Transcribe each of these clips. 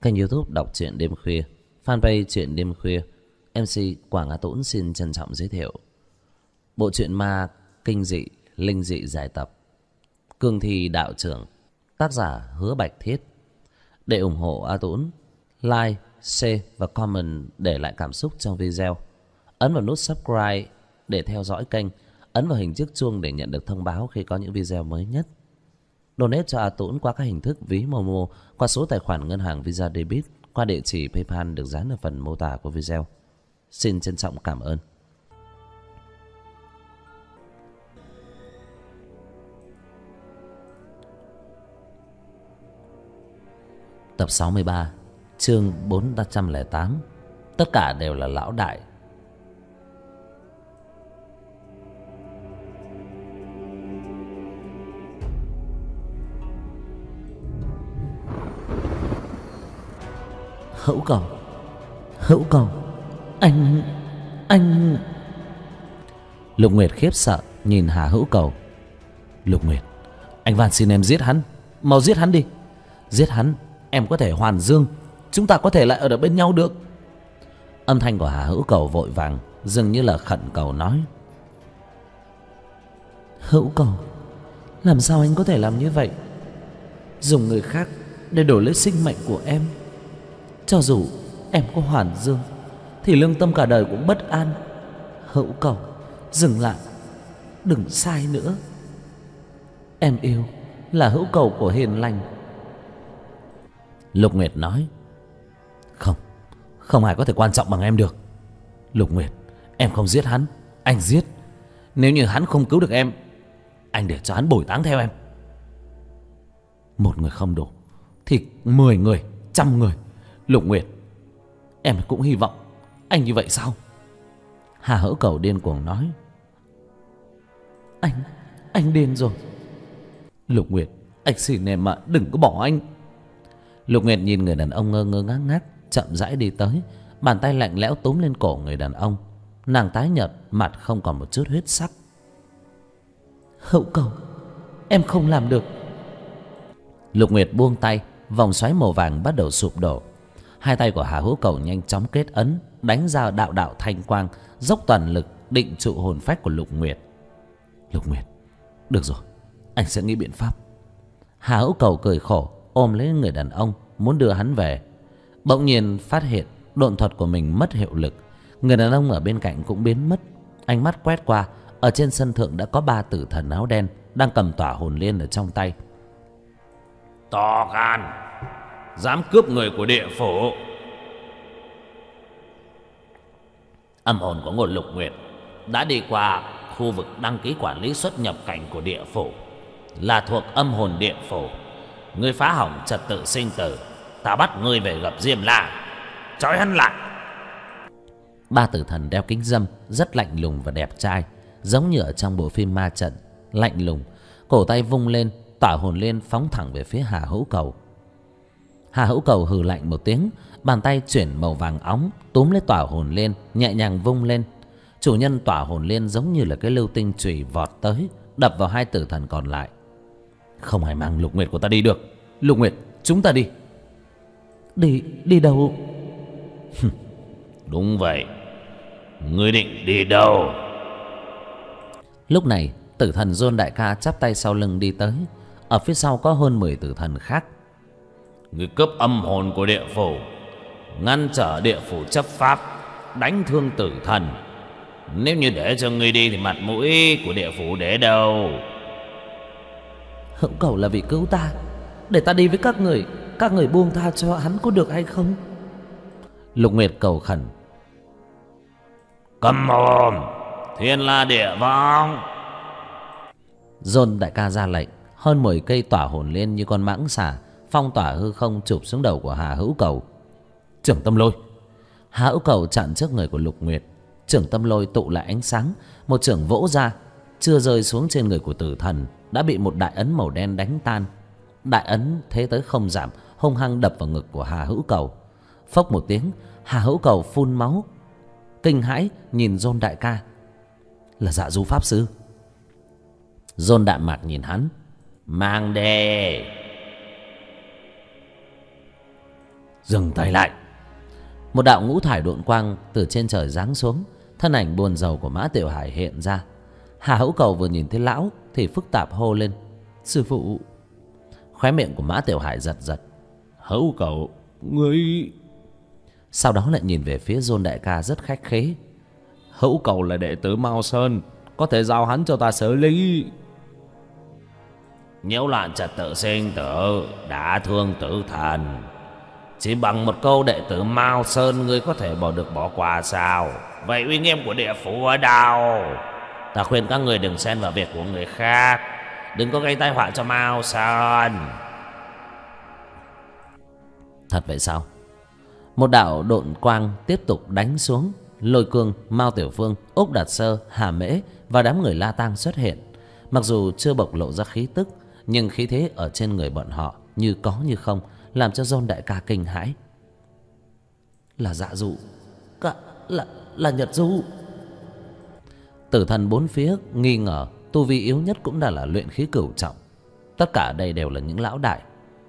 kênh YouTube đọc truyện đêm khuya, fanpage truyện đêm khuya. MC Quảng Á Tũng xin trân trọng giới thiệu bộ truyện ma kinh dị linh dị giải tập Cương Thi Đạo Trưởng, tác giả Hứa Bạch Thiết. Để ủng hộ A Tũng, like, share và comment để lại cảm xúc trong video. Ấn vào nút subscribe để theo dõi kênh, ấn vào hình chiếc chuông để nhận được thông báo khi có những video mới nhất. Donate cho A Tũng qua các hình thức ví Momo, qua số tài khoản ngân hàng Visa Debit, qua địa chỉ PayPal được dán ở phần mô tả của video. Xin trân trọng cảm ơn. Tập 63, chương 408. Tất cả đều là lão đại. Hữu Cầu, anh. Lục Nguyệt khiếp sợ nhìn Hà Hữu Cầu. Lục Nguyệt, anh van xin em giết hắn, mau giết hắn đi. Giết hắn, em có thể hoàn dương, chúng ta có thể lại ở được bên nhau được. Âm thanh của Hà Hữu Cầu vội vàng, dường như là khẩn cầu nói. Hữu Cầu, làm sao anh có thể làm như vậy? Dùng người khác để đổi lấy sinh mệnh của em. Cho dù em có hoàn dương thì lương tâm cả đời cũng bất an. Hữu Cầu, dừng lại, đừng sai nữa. Em yêu là Hữu Cầu của hiền lành. Lục Nguyệt nói. Không ai có thể quan trọng bằng em được. Lục Nguyệt, em không giết hắn, anh giết. Nếu như hắn không cứu được em, anh để cho hắn bồi táng theo em. Một người không đủ thì 10 người, 100 người. Lục Nguyệt, em cũng hy vọng anh như vậy sao? Hà Hữu Cầu điên cuồng nói. Anh điên rồi. Lục Nguyệt, anh xin em mà đừng có bỏ anh. Lục Nguyệt nhìn người đàn ông ngơ ngơ ngác ngác chậm rãi đi tới, bàn tay lạnh lẽo túm lên cổ người đàn ông. Nàng tái nhợt, mặt không còn một chút huyết sắc. Hữu Cầu, em không làm được. Lục Nguyệt buông tay, vòng xoáy màu vàng bắt đầu sụp đổ. Hai tay của Hà Hữu Cầu nhanh chóng kết ấn, đánh ra đạo đạo thanh quang, dốc toàn lực định trụ hồn phách của Lục Nguyệt. Lục Nguyệt, được rồi, anh sẽ nghĩ biện pháp. Hà Hữu Cầu cười khổ, ôm lấy người đàn ông muốn đưa hắn về. Bỗng nhiên phát hiện độn thuật của mình mất hiệu lực. Người đàn ông ở bên cạnh cũng biến mất. Ánh mắt quét qua, ở trên sân thượng đã có 3 tử thần áo đen đang cầm tỏa hồn liên ở trong tay. To gan, dám cướp người của địa phủ. Âm hồn của ngôi Lục Nguyệt đã đi qua khu vực đăng ký quản lý xuất nhập cảnh của địa phủ, là thuộc âm hồn địa phủ. Ngươi phá hỏng trật tự sinh tử, ta bắt ngươi về gặp Diêm La, trói hắn lại. 3 tử thần đeo kính râm, rất lạnh lùng và đẹp trai, giống như ở trong bộ phim ma trận. Lạnh lùng, cổ tay vung lên, tỏa hồn liên phóng thẳng về phía Hà Hữu Cầu. Hà Hữu Cầu hừ lạnh một tiếng, bàn tay chuyển màu vàng óng túm lấy tỏa hồn liên, nhẹ nhàng vung lên. Chủ nhân tỏa hồn liên giống như là cái lưu tinh chùy vọt tới, đập vào 2 tử thần còn lại. Không ai mang Lục Nguyệt của ta đi được. Lục Nguyệt, chúng ta đi. Đi đâu? Đúng vậy, ngươi định đi đâu? Lúc này tử thần Dôn đại ca chắp tay sau lưng đi tới. Ở phía sau có hơn 10 tử thần khác. Ngươi cướp âm hồn của địa phủ, ngăn trở địa phủ chấp pháp, đánh thương tử thần. Nếu như để cho ngươi đi thì mặt mũi của địa phủ để đâu? Hữu Cầu là vì cứu ta, để ta đi với các người. Các người buông tha cho hắn có được hay không? Lục Nguyệt cầu khẩn. Câm mồm, thiên la địa võng. Dôn đại ca ra lệnh. Hơn 10 cây tỏa hồn liên như con mãng xà phong tỏa hư không chụp xuống đầu của Hà Hữu Cầu. Trưởng Tâm Lôi. Hà Hữu Cầu chặn trước người của Lục Nguyệt. Trưởng Tâm Lôi tụ lại ánh sáng, một chưởng vỗ ra, chưa rơi xuống trên người của tử thần đã bị một đại ấn màu đen đánh tan. Đại ấn thế tới không giảm, hung hăng đập vào ngực của Hà Hữu Cầu. Phốc một tiếng, Hà Hữu Cầu phun máu. Kinh hãi nhìn Dôn đại ca. Là Dạ Du pháp sư. Dôn đạm mạc nhìn hắn. Mang đề. Dừng tay lại. Một đạo ngũ thải độn quang từ trên trời giáng xuống. Thân ảnh buồn rầu của Mã Tiểu Hải hiện ra. Hà Hữu Cầu vừa nhìn thấy lão thì phức tạp hô lên: sư phụ. Khóe miệng của Mã Tiểu Hải giật giật. Hữu Cầu, ngươi... Sau đó lại nhìn về phía Dôn đại ca rất khách khí. Hữu Cầu là đệ tử Mao Sơn, có thể giao hắn cho ta xử lý. Nhiễu loạn trật tự sinh tử, đã thương tử thần, chỉ bằng một câu đệ tử Mao Sơn ngươi có thể bỏ qua sao? Vậy uy nghiêm của địa phủ ở đâu? Ta khuyên các người đừng xen vào việc của người khác, đừng có gây tai họa cho Mao Sơn. Thật vậy sao? Một đạo độn quang tiếp tục đánh xuống. Lôi Cương, Mao Tiểu Phương, Úc Đạt Sơ, Hà Mễ và đám người La Tang xuất hiện. Mặc dù chưa bộc lộ ra khí tức, nhưng khí thế ở trên người bọn họ như có như không, làm cho Dôn đại ca kinh hãi. Là Dạ Dụ, là Nhật Du. Tử thần bốn phía nghi ngờ tu vi yếu nhất cũng đã là luyện khí cửu trọng. Tất cả đây đều là những lão đại.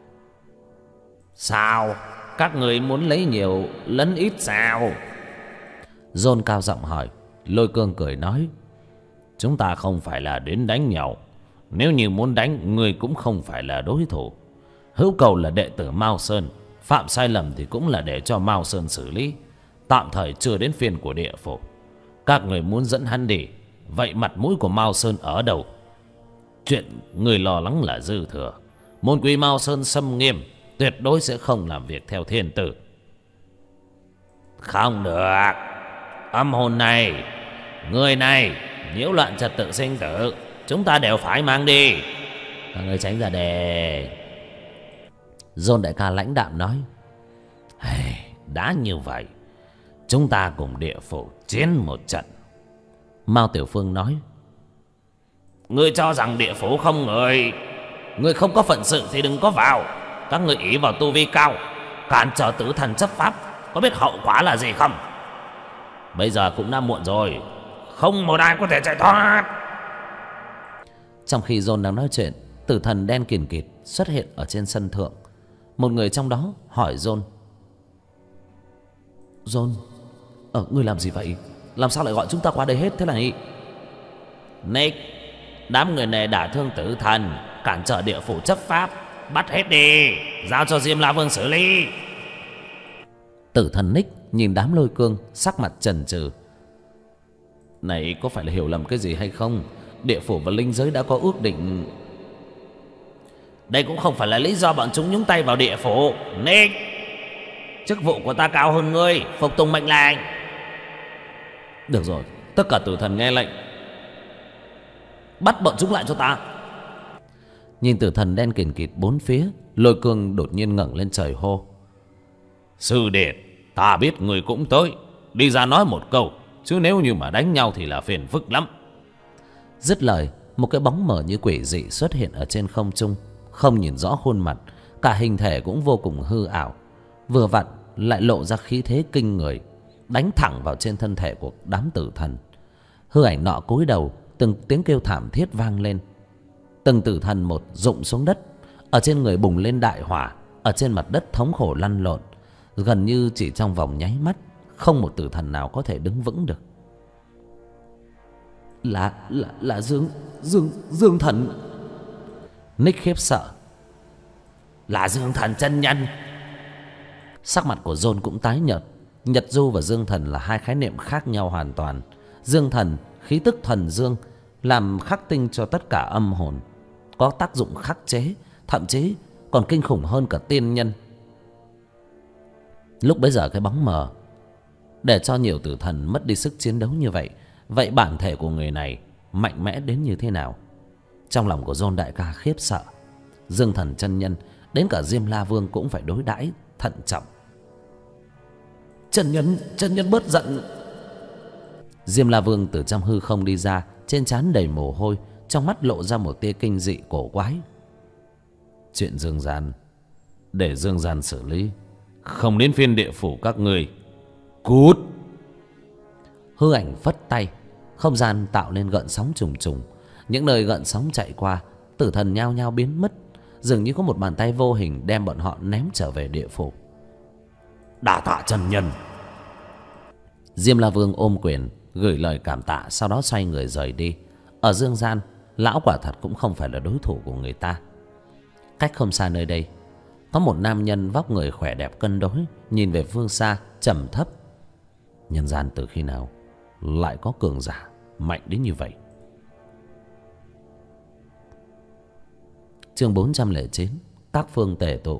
Sao? Các người muốn lấy nhiều lấn ít sao? Dôn cao giọng hỏi. Lôi Cương cười nói: chúng ta không phải là đến đánh nhau. Nếu như muốn đánh, người cũng không phải là đối thủ. Hữu Cầu là đệ tử Mao Sơn, phạm sai lầm thì cũng là để cho Mao Sơn xử lý. Tạm thời chưa đến phiên của địa phủ. Các người muốn dẫn hắn đi, vậy mặt mũi của Mao Sơn ở đâu? Chuyện người lo lắng là dư thừa. Môn quy Mao Sơn xâm nghiêm, tuyệt đối sẽ không làm việc theo thiên tử. Không được. Âm hồn này, người này nhiễu loạn trật tự sinh tử, chúng ta đều phải mang đi. Các người tránh ra đề. Dôn đại ca lãnh đạm nói: đã như vậy, chúng ta cùng địa phủ chiến một trận. Mao Tiểu Phương nói: ngươi cho rằng địa phủ không người? Ngươi không có phận sự thì đừng có vào. Các ngươi ỷ vào tu vi cao, cản trở tử thần chấp pháp, có biết hậu quả là gì không? Bây giờ cũng đã muộn rồi, không một ai có thể chạy thoát. Trong khi Dôn đang nói chuyện, tử thần đen kìn kịt xuất hiện ở trên sân thượng. Một người trong đó hỏi Dôn: Dôn, ngươi làm gì vậy? Làm sao lại gọi chúng ta qua đây hết thế này? Nick, đám người này đả thương tử thần, cản trở địa phủ chấp pháp, bắt hết đi, giao cho Diêm La Vương xử lý. Tử thần Nick nhìn đám Lôi Cương, sắc mặt chần chừ. Này có phải là hiểu lầm cái gì hay không? Địa phủ và linh giới đã có ước định. Đây cũng không phải là lý do bọn chúng nhúng tay vào địa phủ. Nick, chức vụ của ta cao hơn ngươi, phục tùng mệnh lệnh. Được rồi, tất cả tử thần nghe lệnh. Bắt bọn chúng lại cho ta. Nhìn tử thần đen kìn kịt bốn phía, Lôi Cương đột nhiên ngẩng lên trời hô: Sư đệ, ta biết người cũng tới, đi ra nói một câu, chứ nếu như mà đánh nhau thì là phiền phức lắm. Dứt lời, một cái bóng mờ như quỷ dị xuất hiện ở trên không trung, không nhìn rõ khuôn mặt, cả hình thể cũng vô cùng hư ảo, vừa vặn lại lộ ra khí thế kinh người, đánh thẳng vào trên thân thể của đám tử thần. Hư ảnh nọ cúi đầu, từng tiếng kêu thảm thiết vang lên. Từng tử thần một rụng xuống đất, ở trên người bùng lên đại hỏa, ở trên mặt đất thống khổ lăn lộn, gần như chỉ trong vòng nháy mắt, không một tử thần nào có thể đứng vững được. Là Dương Thần. Nick khiếp sợ. Là Dương Thần chân nhân. Sắc mặt của John cũng tái nhợt. Nhật Du và Dương Thần là hai khái niệm khác nhau hoàn toàn. Dương Thần, khí tức thuần dương, làm khắc tinh cho tất cả âm hồn, có tác dụng khắc chế, thậm chí còn kinh khủng hơn cả tiên nhân. Lúc bấy giờ cái bóng mờ để cho nhiều tử thần mất đi sức chiến đấu như vậy, vậy bản thể của người này mạnh mẽ đến như thế nào? Trong lòng của John đại ca khiếp sợ. Dương Thần chân nhân, đến cả Diêm La Vương cũng phải đối đãi thận trọng. Chân nhân bớt giận. Diêm La Vương từ trong hư không đi ra, trên trán đầy mồ hôi, trong mắt lộ ra một tia kinh dị cổ quái. Chuyện Dương Gian để Dương Gian xử lý, không đến phiên địa phủ các người. Cút. Hư ảnh phất tay, không gian tạo nên gợn sóng trùng trùng. Những nơi gợn sóng chạy qua, tử thần nhao nhao biến mất, dường như có một bàn tay vô hình đem bọn họ ném trở về địa phủ. Đa tạ chân nhân. Diêm La Vương ôm quyền gửi lời cảm tạ, sau đó xoay người rời đi. Ở dương gian, lão quả thật cũng không phải là đối thủ của người ta. Cách không xa nơi đây, có một nam nhân vóc người khỏe đẹp cân đối, nhìn về phương xa trầm thấp. Nhân gian từ khi nào lại có cường giả mạnh đến như vậy? Chương 409, các phương tề tụ.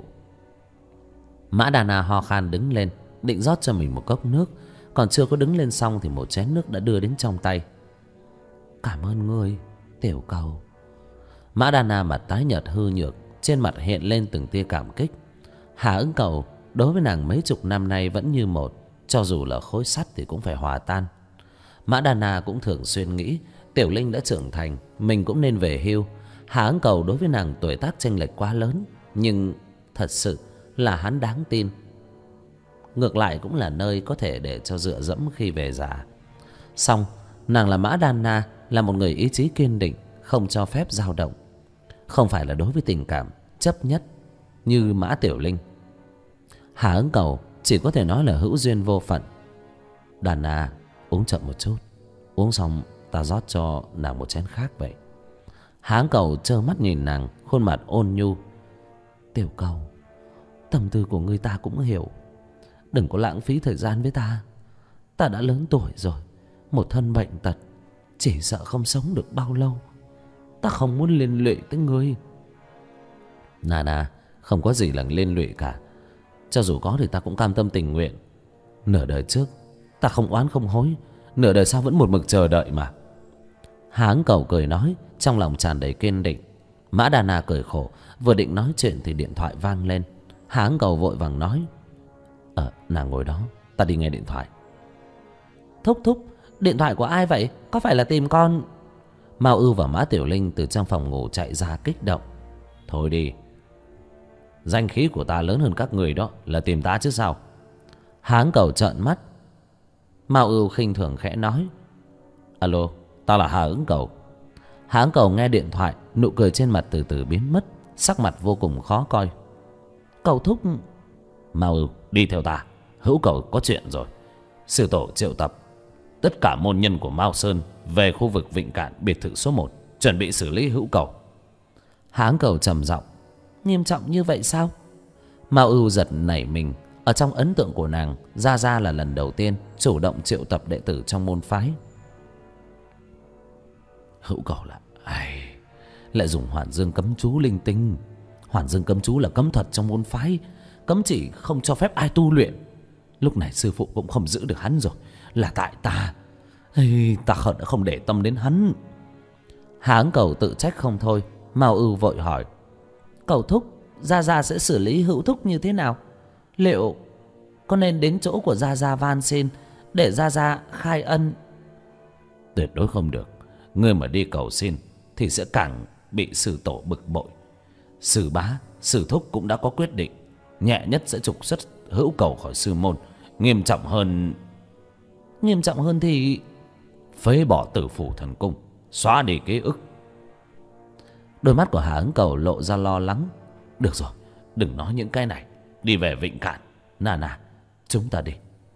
Mã Đà Na ho khan đứng lên, định rót cho mình một cốc nước. Còn chưa có đứng lên xong thì một chén nước đã đưa đến trong tay. Cảm ơn ngươi, Tiểu Cầu. Mã Đà Na mặt tái nhợt hư nhược, trên mặt hiện lên từng tia cảm kích. Hà Ứng Cầu đối với nàng mấy chục năm nay vẫn như một, cho dù là khối sắt thì cũng phải hòa tan. Mã Đà Na cũng thường xuyên nghĩ Tiểu Linh đã trưởng thành, mình cũng nên về hưu. Hà Ứng Cầu đối với nàng tuổi tác chênh lệch quá lớn, nhưng thật sự là hắn đáng tin. Ngược lại cũng là nơi có thể để cho dựa dẫm khi về già. Song nàng là Mã Đà Na, là một người ý chí kiên định, không cho phép dao động. Không phải là đối với tình cảm chấp nhất như Mã Tiểu Linh. Hà Ứng Cầu chỉ có thể nói là hữu duyên vô phận. Đà Na, uống chậm một chút, uống xong ta rót cho nàng một chén khác vậy. Hà Ứng Cầu trơ mắt nhìn nàng, khuôn mặt ôn nhu. Tiểu Cầu, tâm tư của ngươi ta cũng hiểu. Đừng có lãng phí thời gian với ta. Ta đã lớn tuổi rồi, một thân bệnh tật, chỉ sợ không sống được bao lâu. Ta không muốn liên lụy tới ngươi. Nà, không có gì là liên lụy cả. Cho dù có thì ta cũng cam tâm tình nguyện. Nửa đời trước ta không oán không hối, nửa đời sau vẫn một mực chờ đợi mà. Hà Ứng Cầu cười nói, trong lòng tràn đầy kiên định. Mã Đà Na cười khổ, vừa định nói chuyện thì điện thoại vang lên. Hà Ứng Cầu vội vàng nói, nàng ngồi đó, ta đi nghe điện thoại. Thúc, điện thoại của ai vậy? Có phải là tìm con? Mao Ưu và Mã Tiểu Linh từ trong phòng ngủ chạy ra kích động. Thôi đi, danh khí của ta lớn hơn các người đó, là tìm ta chứ sao? Hà Ứng Cầu trợn mắt. Mao Ưu khinh thường khẽ nói, alo, ta là Hà Ứng Cầu. Hà Ứng Cầu nghe điện thoại, nụ cười trên mặt từ từ biến mất, sắc mặt vô cùng khó coi. Cầu thúc. Mao Ưu, đi theo ta, Hữu Cầu có chuyện rồi. Sư tổ triệu tập tất cả môn nhân của Mao Sơn về khu vực Vịnh Cạn biệt thự số 1, chuẩn bị xử lý Hữu Cầu. Hà Ứng Cầu trầm giọng, nghiêm trọng như vậy sao? Mao Ưu giật nảy mình. Ở trong ấn tượng của nàng, Gia Gia là lần đầu tiên chủ động triệu tập đệ tử trong môn phái. Hữu Cầu lại dùng Hoàn Dương cấm chú linh tinh. Hoàn Dương cấm chú là cấm thuật trong môn phái, cấm chỉ không cho phép ai tu luyện. Lúc này sư phụ cũng không giữ được hắn rồi, là tại ta. Ta đã không để tâm đến hắn. Hà Ứng Cầu tự trách không thôi. Mao Ưu vội hỏi, Cầu thúc, Gia Gia sẽ xử lý Hữu thúc như thế nào? Liệu có nên đến chỗ của Gia Gia van xin để Gia Gia khai ân? Tuyệt đối không được. Ngươi mà đi cầu xin thì sẽ càng bị sư tổ bực bội. Sư bá, sư thúc cũng đã có quyết định, nhẹ nhất sẽ trục xuất Hữu Cầu khỏi sư môn. Nghiêm trọng hơn thì phế bỏ Tử Phủ Thần Cung, xóa đi ký ức. Đôi mắt của Hà Ứng Cầu lộ ra lo lắng. Được rồi, đừng nói những cái này. Đi về Vịnh Cạn. Nà, chúng ta đi.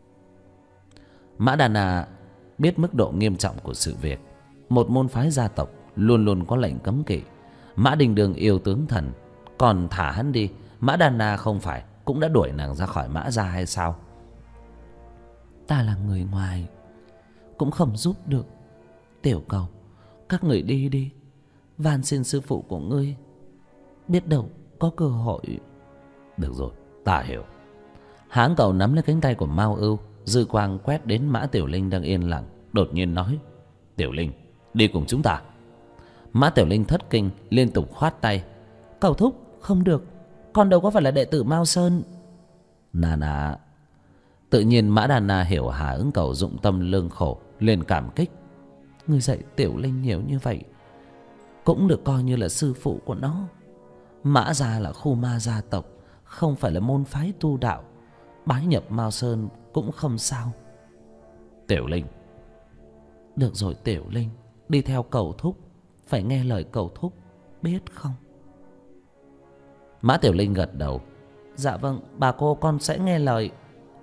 Mã Đà Na biết mức độ nghiêm trọng của sự việc. Một môn phái gia tộc luôn luôn có lệnh cấm kỵ. Mã Đình Đường yêu tướng thần, còn thả hắn đi, Mã Đà Na không phải cũng đã đuổi nàng ra khỏi Mã gia hay sao? Ta là người ngoài, cũng không giúp được. Tiểu Cầu, các người đi đi, van xin sư phụ của ngươi, biết đâu có cơ hội. Được rồi, ta hiểu. Hà Ứng Cầu nắm lấy cánh tay của Mao Ưu, dư quang quét đến Mã Tiểu Linh đang yên lặng, đột nhiên nói, Tiểu Linh, đi cùng chúng ta. Mã Tiểu Linh thất kinh, liên tục khoát tay. Cầu thúc, không được, con đâu có phải là đệ tử Mao Sơn. Nà. Tự nhiên Mã Đà Na hiểu Hà Ứng Cầu dụng tâm lương khổ, liền cảm kích. Ngươi dạy Tiểu Linh nhiều như vậy, cũng được coi như là sư phụ của nó. Mã gia là khu ma gia tộc, không phải là môn phái tu đạo. Bái nhập Mao Sơn cũng không sao. Tiểu Linh. Được rồi Tiểu Linh, đi theo Cầu thúc, phải nghe lời Cầu thúc, biết không? Mã Tiểu Linh gật đầu. Dạ vâng, bà cô con sẽ nghe lời.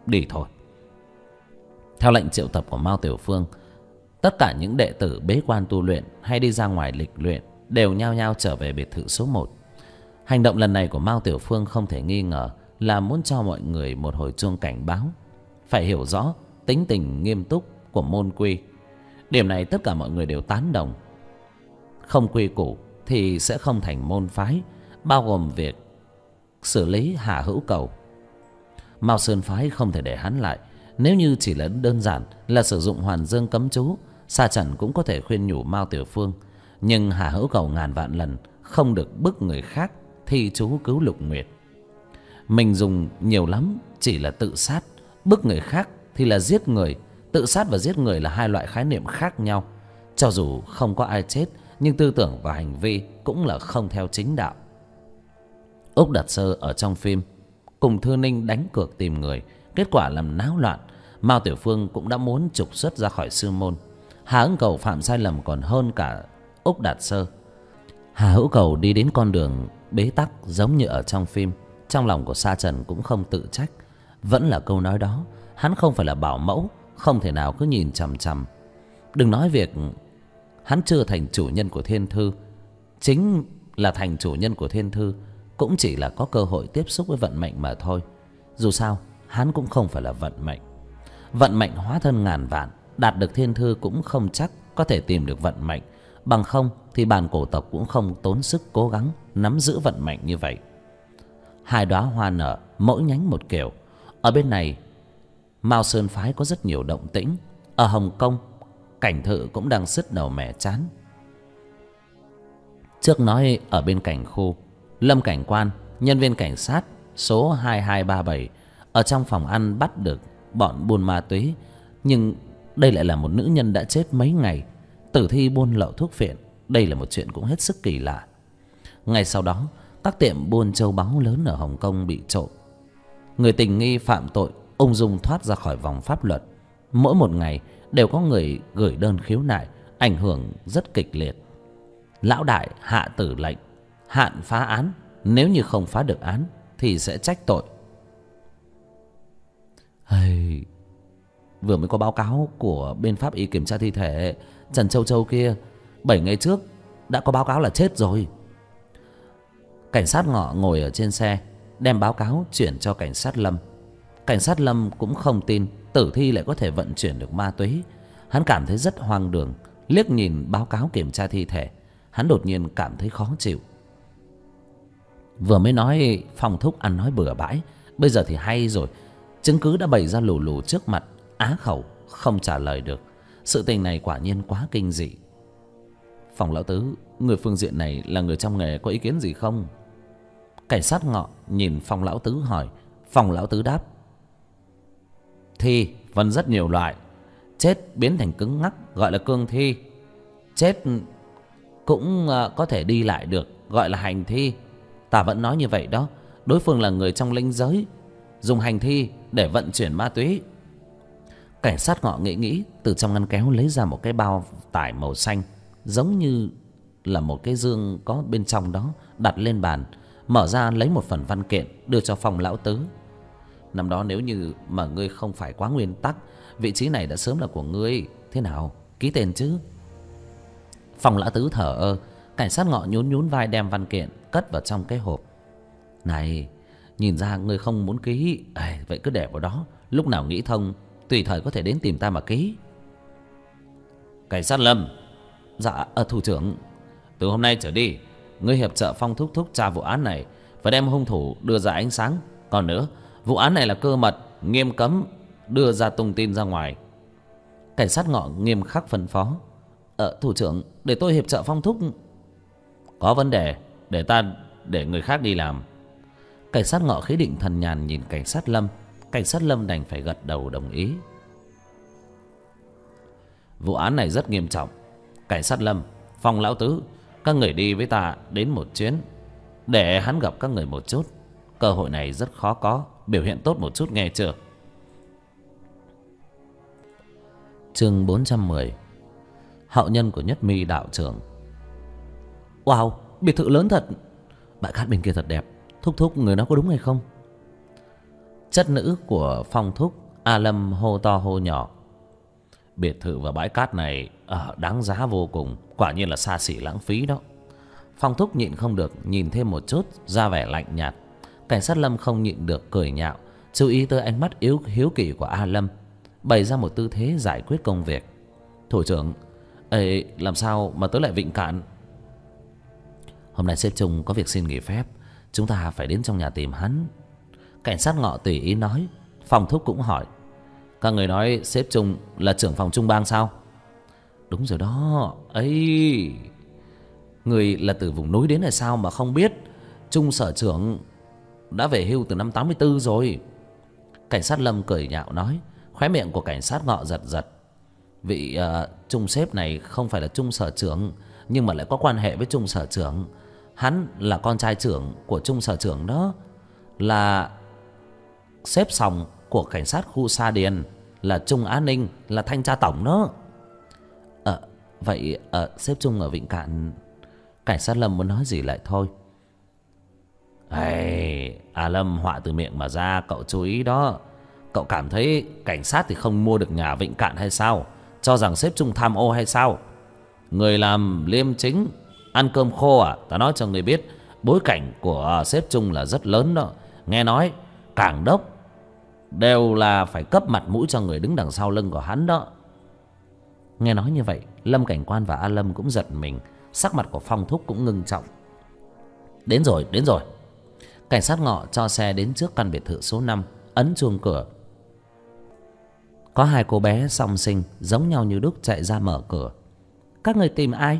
Đi thôi. Theo lệnh triệu tập của Mao Tiểu Phương, tất cả những đệ tử bế quan tu luyện hay đi ra ngoài lịch luyện đều nhao nhao trở về biệt thự số 1. Hành động lần này của Mao Tiểu Phương không thể nghi ngờ là muốn cho mọi người một hồi chuông cảnh báo. Phải hiểu rõ tính tình nghiêm túc của môn quy. Điểm này tất cả mọi người đều tán đồng. Không quy củ thì sẽ không thành môn phái, bao gồm việc xử lý Hà Hữu Cầu. Mao Sơn phái không thể để hắn lại. Nếu như chỉ là đơn giản là sử dụng Hoàn Dương cấm chú, Sa Trần cũng có thể khuyên nhủ Mao Tiểu Phương. Nhưng Hà Hữu Cầu ngàn vạn lần không được bức người khác thi chú cứu Lục Nguyệt. Mình dùng nhiều lắm chỉ là tự sát, bức người khác thì là giết người. Tự sát và giết người là hai loại khái niệm khác nhau. Cho dù không có ai chết, nhưng tư tưởng và hành vi cũng là không theo chính đạo. Úc Đạt Sơ ở trong phim cùng Thư Ninh đánh cược tìm người, kết quả làm náo loạn. Mao Tiểu Phương cũng đã muốn trục xuất ra khỏi sư môn. Hà Hữu Cầu phạm sai lầm còn hơn cả Úc Đạt Sơ. Hà Hữu Cầu đi đến con đường bế tắc giống như ở trong phim. Trong lòng của Sa Trần cũng không tự trách. Vẫn là câu nói đó, hắn không phải là bảo mẫu, không thể nào cứ nhìn chằm chằm. Đừng nói việc hắn chưa thành chủ nhân của Thiên Thư, chính là thành chủ nhân của Thiên Thư cũng chỉ là có cơ hội tiếp xúc với vận mệnh mà thôi. Dù sao hắn cũng không phải là vận mệnh. Vận mệnh hóa thân ngàn vạn, đạt được Thiên Thư cũng không chắc có thể tìm được vận mệnh. Bằng không thì bản cổ tộc cũng không tốn sức cố gắng nắm giữ vận mệnh như vậy. Hai đóa hoa nở, mỗi nhánh một kiểu. Ở bên này Mao Sơn phái có rất nhiều động tĩnh. Ở Hồng Kông, Cảnh Thự cũng đang sứt đầu mẻ chán. Trước nói ở bên cảnh khu, Lâm Cảnh Quan, nhân viên cảnh sát số 2237 ở trong phòng ăn bắt được bọn buôn ma túy. Nhưng đây lại là một nữ nhân đã chết mấy ngày, tử thi buôn lậu thuốc phiện. Đây là một chuyện cũng hết sức kỳ lạ. Ngay sau đó, các tiệm buôn châu báu lớn ở Hồng Kông bị trộm. Người tình nghi phạm tội ung dung thoát ra khỏi vòng pháp luật. Mỗi một ngày đều có người gửi đơn khiếu nại, ảnh hưởng rất kịch liệt. Lão đại hạ tử lệnh hạn phá án, nếu như không phá được án thì sẽ trách tội. Vừa mới có báo cáo của bên pháp y kiểm tra thi thể Trần Châu Châu kia, 7 ngày trước đã có báo cáo là chết rồi. Cảnh sát Ngọ ngồi ở trên xe, đem báo cáo chuyển cho cảnh sát Lâm. Cảnh sát Lâm cũng không tin tử thi lại có thể vận chuyển được ma túy. Hắn cảm thấy rất hoang đường. Liếc nhìn báo cáo kiểm tra thi thể, hắn đột nhiên cảm thấy khó chịu. Vừa mới nói Phong Thúc ăn nói bừa bãi, bây giờ thì hay rồi. Chứng cứ đã bày ra lù lù trước mặt, á khẩu không trả lời được. Sự tình này quả nhiên quá kinh dị. Phòng lão tứ, người phương diện này là người trong nghề, có ý kiến gì không? Cảnh sát Ngọ nhìn Phong lão tứ hỏi. Phong lão tứ đáp: thi分rất nhiều loại, chết biến thành cứng ngắc gọi là cương thi, chết cũng có thể đi lại được gọi là hành thi. Ta vẫn nói như vậy đó, đối phương là người trong linh giới, dùng hành thi để vận chuyển ma túy. Cảnh sát Ngọ nghĩ, từ trong ngăn kéo lấy ra một cái bao tải màu xanh, giống như là một cái dương có bên trong đó, đặt lên bàn, mở ra lấy một phần văn kiện đưa cho Phong lão tứ. Năm đó nếu như mà ngươi không phải quá nguyên tắc, vị trí này đã sớm là của ngươi. Thế nào, ký tên chứ? Phong lão tứ thở ơ. Cảnh sát Ngọ nhún vai đem văn kiện cất vào trong cái hộp. Này, nhìn ra ngươi không muốn ký, vậy cứ để vào đó, lúc nào nghĩ thông tùy thời có thể đến tìm ta mà ký. Cảnh sát Lâm: Dạ, thủ trưởng. Từ hôm nay trở đi, ngươi hiệp trợ Phong thúc thúc tra vụ án này, phải đem hung thủ đưa ra ánh sáng. Còn nữa, vụ án này là cơ mật, nghiêm cấm đưa ra tung tin ra ngoài. Cảnh sát Ngọ nghiêm khắc phân phó: thủ trưởng, để tôi hiệp trợ Phong thúc. Có vấn đề, để người khác đi làm. Cảnh sát Ngọ khí định thần nhàn nhìn cảnh sát Lâm. Cảnh sát Lâm đành phải gật đầu đồng ý. Vụ án này rất nghiêm trọng. Cảnh sát Lâm, Phong lão tứ, các người đi với ta đến một chuyến, để hắn gặp các người một chút. Cơ hội này rất khó có, biểu hiện tốt một chút nghe chưa? Chương 410. Hậu nhân của Nhất Mi đạo trưởng. Wow, biệt thự lớn thật. Bãi cát bên kia thật đẹp. Thúc thúc, người nói có đúng hay không? Chất nữ của Phong thúc A Lâm hô to hô nhỏ. Biệt thự và bãi cát này đáng giá vô cùng. Quả nhiên là xa xỉ lãng phí đó. Phong Thúc nhịn không được nhìn thêm một chút, ra vẻ lạnh nhạt. Cảnh sát Lâm không nhịn được cười nhạo, chú ý tới ánh mắt hiếu kỳ của A Lâm, bày ra một tư thế giải quyết công việc. Thủ trưởng, làm sao mà tới lại Vịnh Cạn? Hôm nay sếp Trung có việc xin nghỉ phép, chúng ta phải đến trong nhà tìm hắn. Cảnh sát Ngọ tùy ý nói. Phong Thúc cũng hỏi, các người nói sếp Trung là trưởng phòng Trung Bang sao? Đúng rồi đó. Ấy, người là từ vùng núi đến là sao mà không biết Trung sở trưởng đã về hưu từ năm 84 rồi. Cảnh sát Lâm cười nhạo nói. Khóe miệng của cảnh sát Ngọ giật giật. Vị Trung sếp này không phải là Trung sở trưởng, nhưng mà lại có quan hệ với Trung sở trưởng. Hắn là con trai trưởng của Trung sở trưởng đó, là sếp sòng của cảnh sát khu Sa Điền, là Trung Á Ninh, là thanh tra tổng đó. Vậy sếp Trung ở Vịnh Cạn. Cảnh sát Lâm muốn nói gì lại thôi. Lâm họa từ miệng mà ra, cậu chú ý đó. Cậu cảm thấy cảnh sát thì không mua được nhà Vịnh Cạn hay sao? Cho rằng sếp Trung tham ô hay sao? Người làm liêm chính, ăn cơm khô à? Ta nói cho người biết, bối cảnh của sếp Trung là rất lớn đó. Nghe nói cảng đốc đều là phải cấp mặt mũi cho người đứng đằng sau lưng của hắn đó. Nghe nói như vậy, Lâm cảnh quan và A Lâm cũng giật mình. Sắc mặt của Phong Thúc cũng ngưng trọng. Đến rồi, đến rồi. Cảnh sát Ngọ cho xe đến trước căn biệt thự số 5, ấn chuông cửa. Có hai cô bé song sinh giống nhau như đúc chạy ra mở cửa. Các người tìm ai?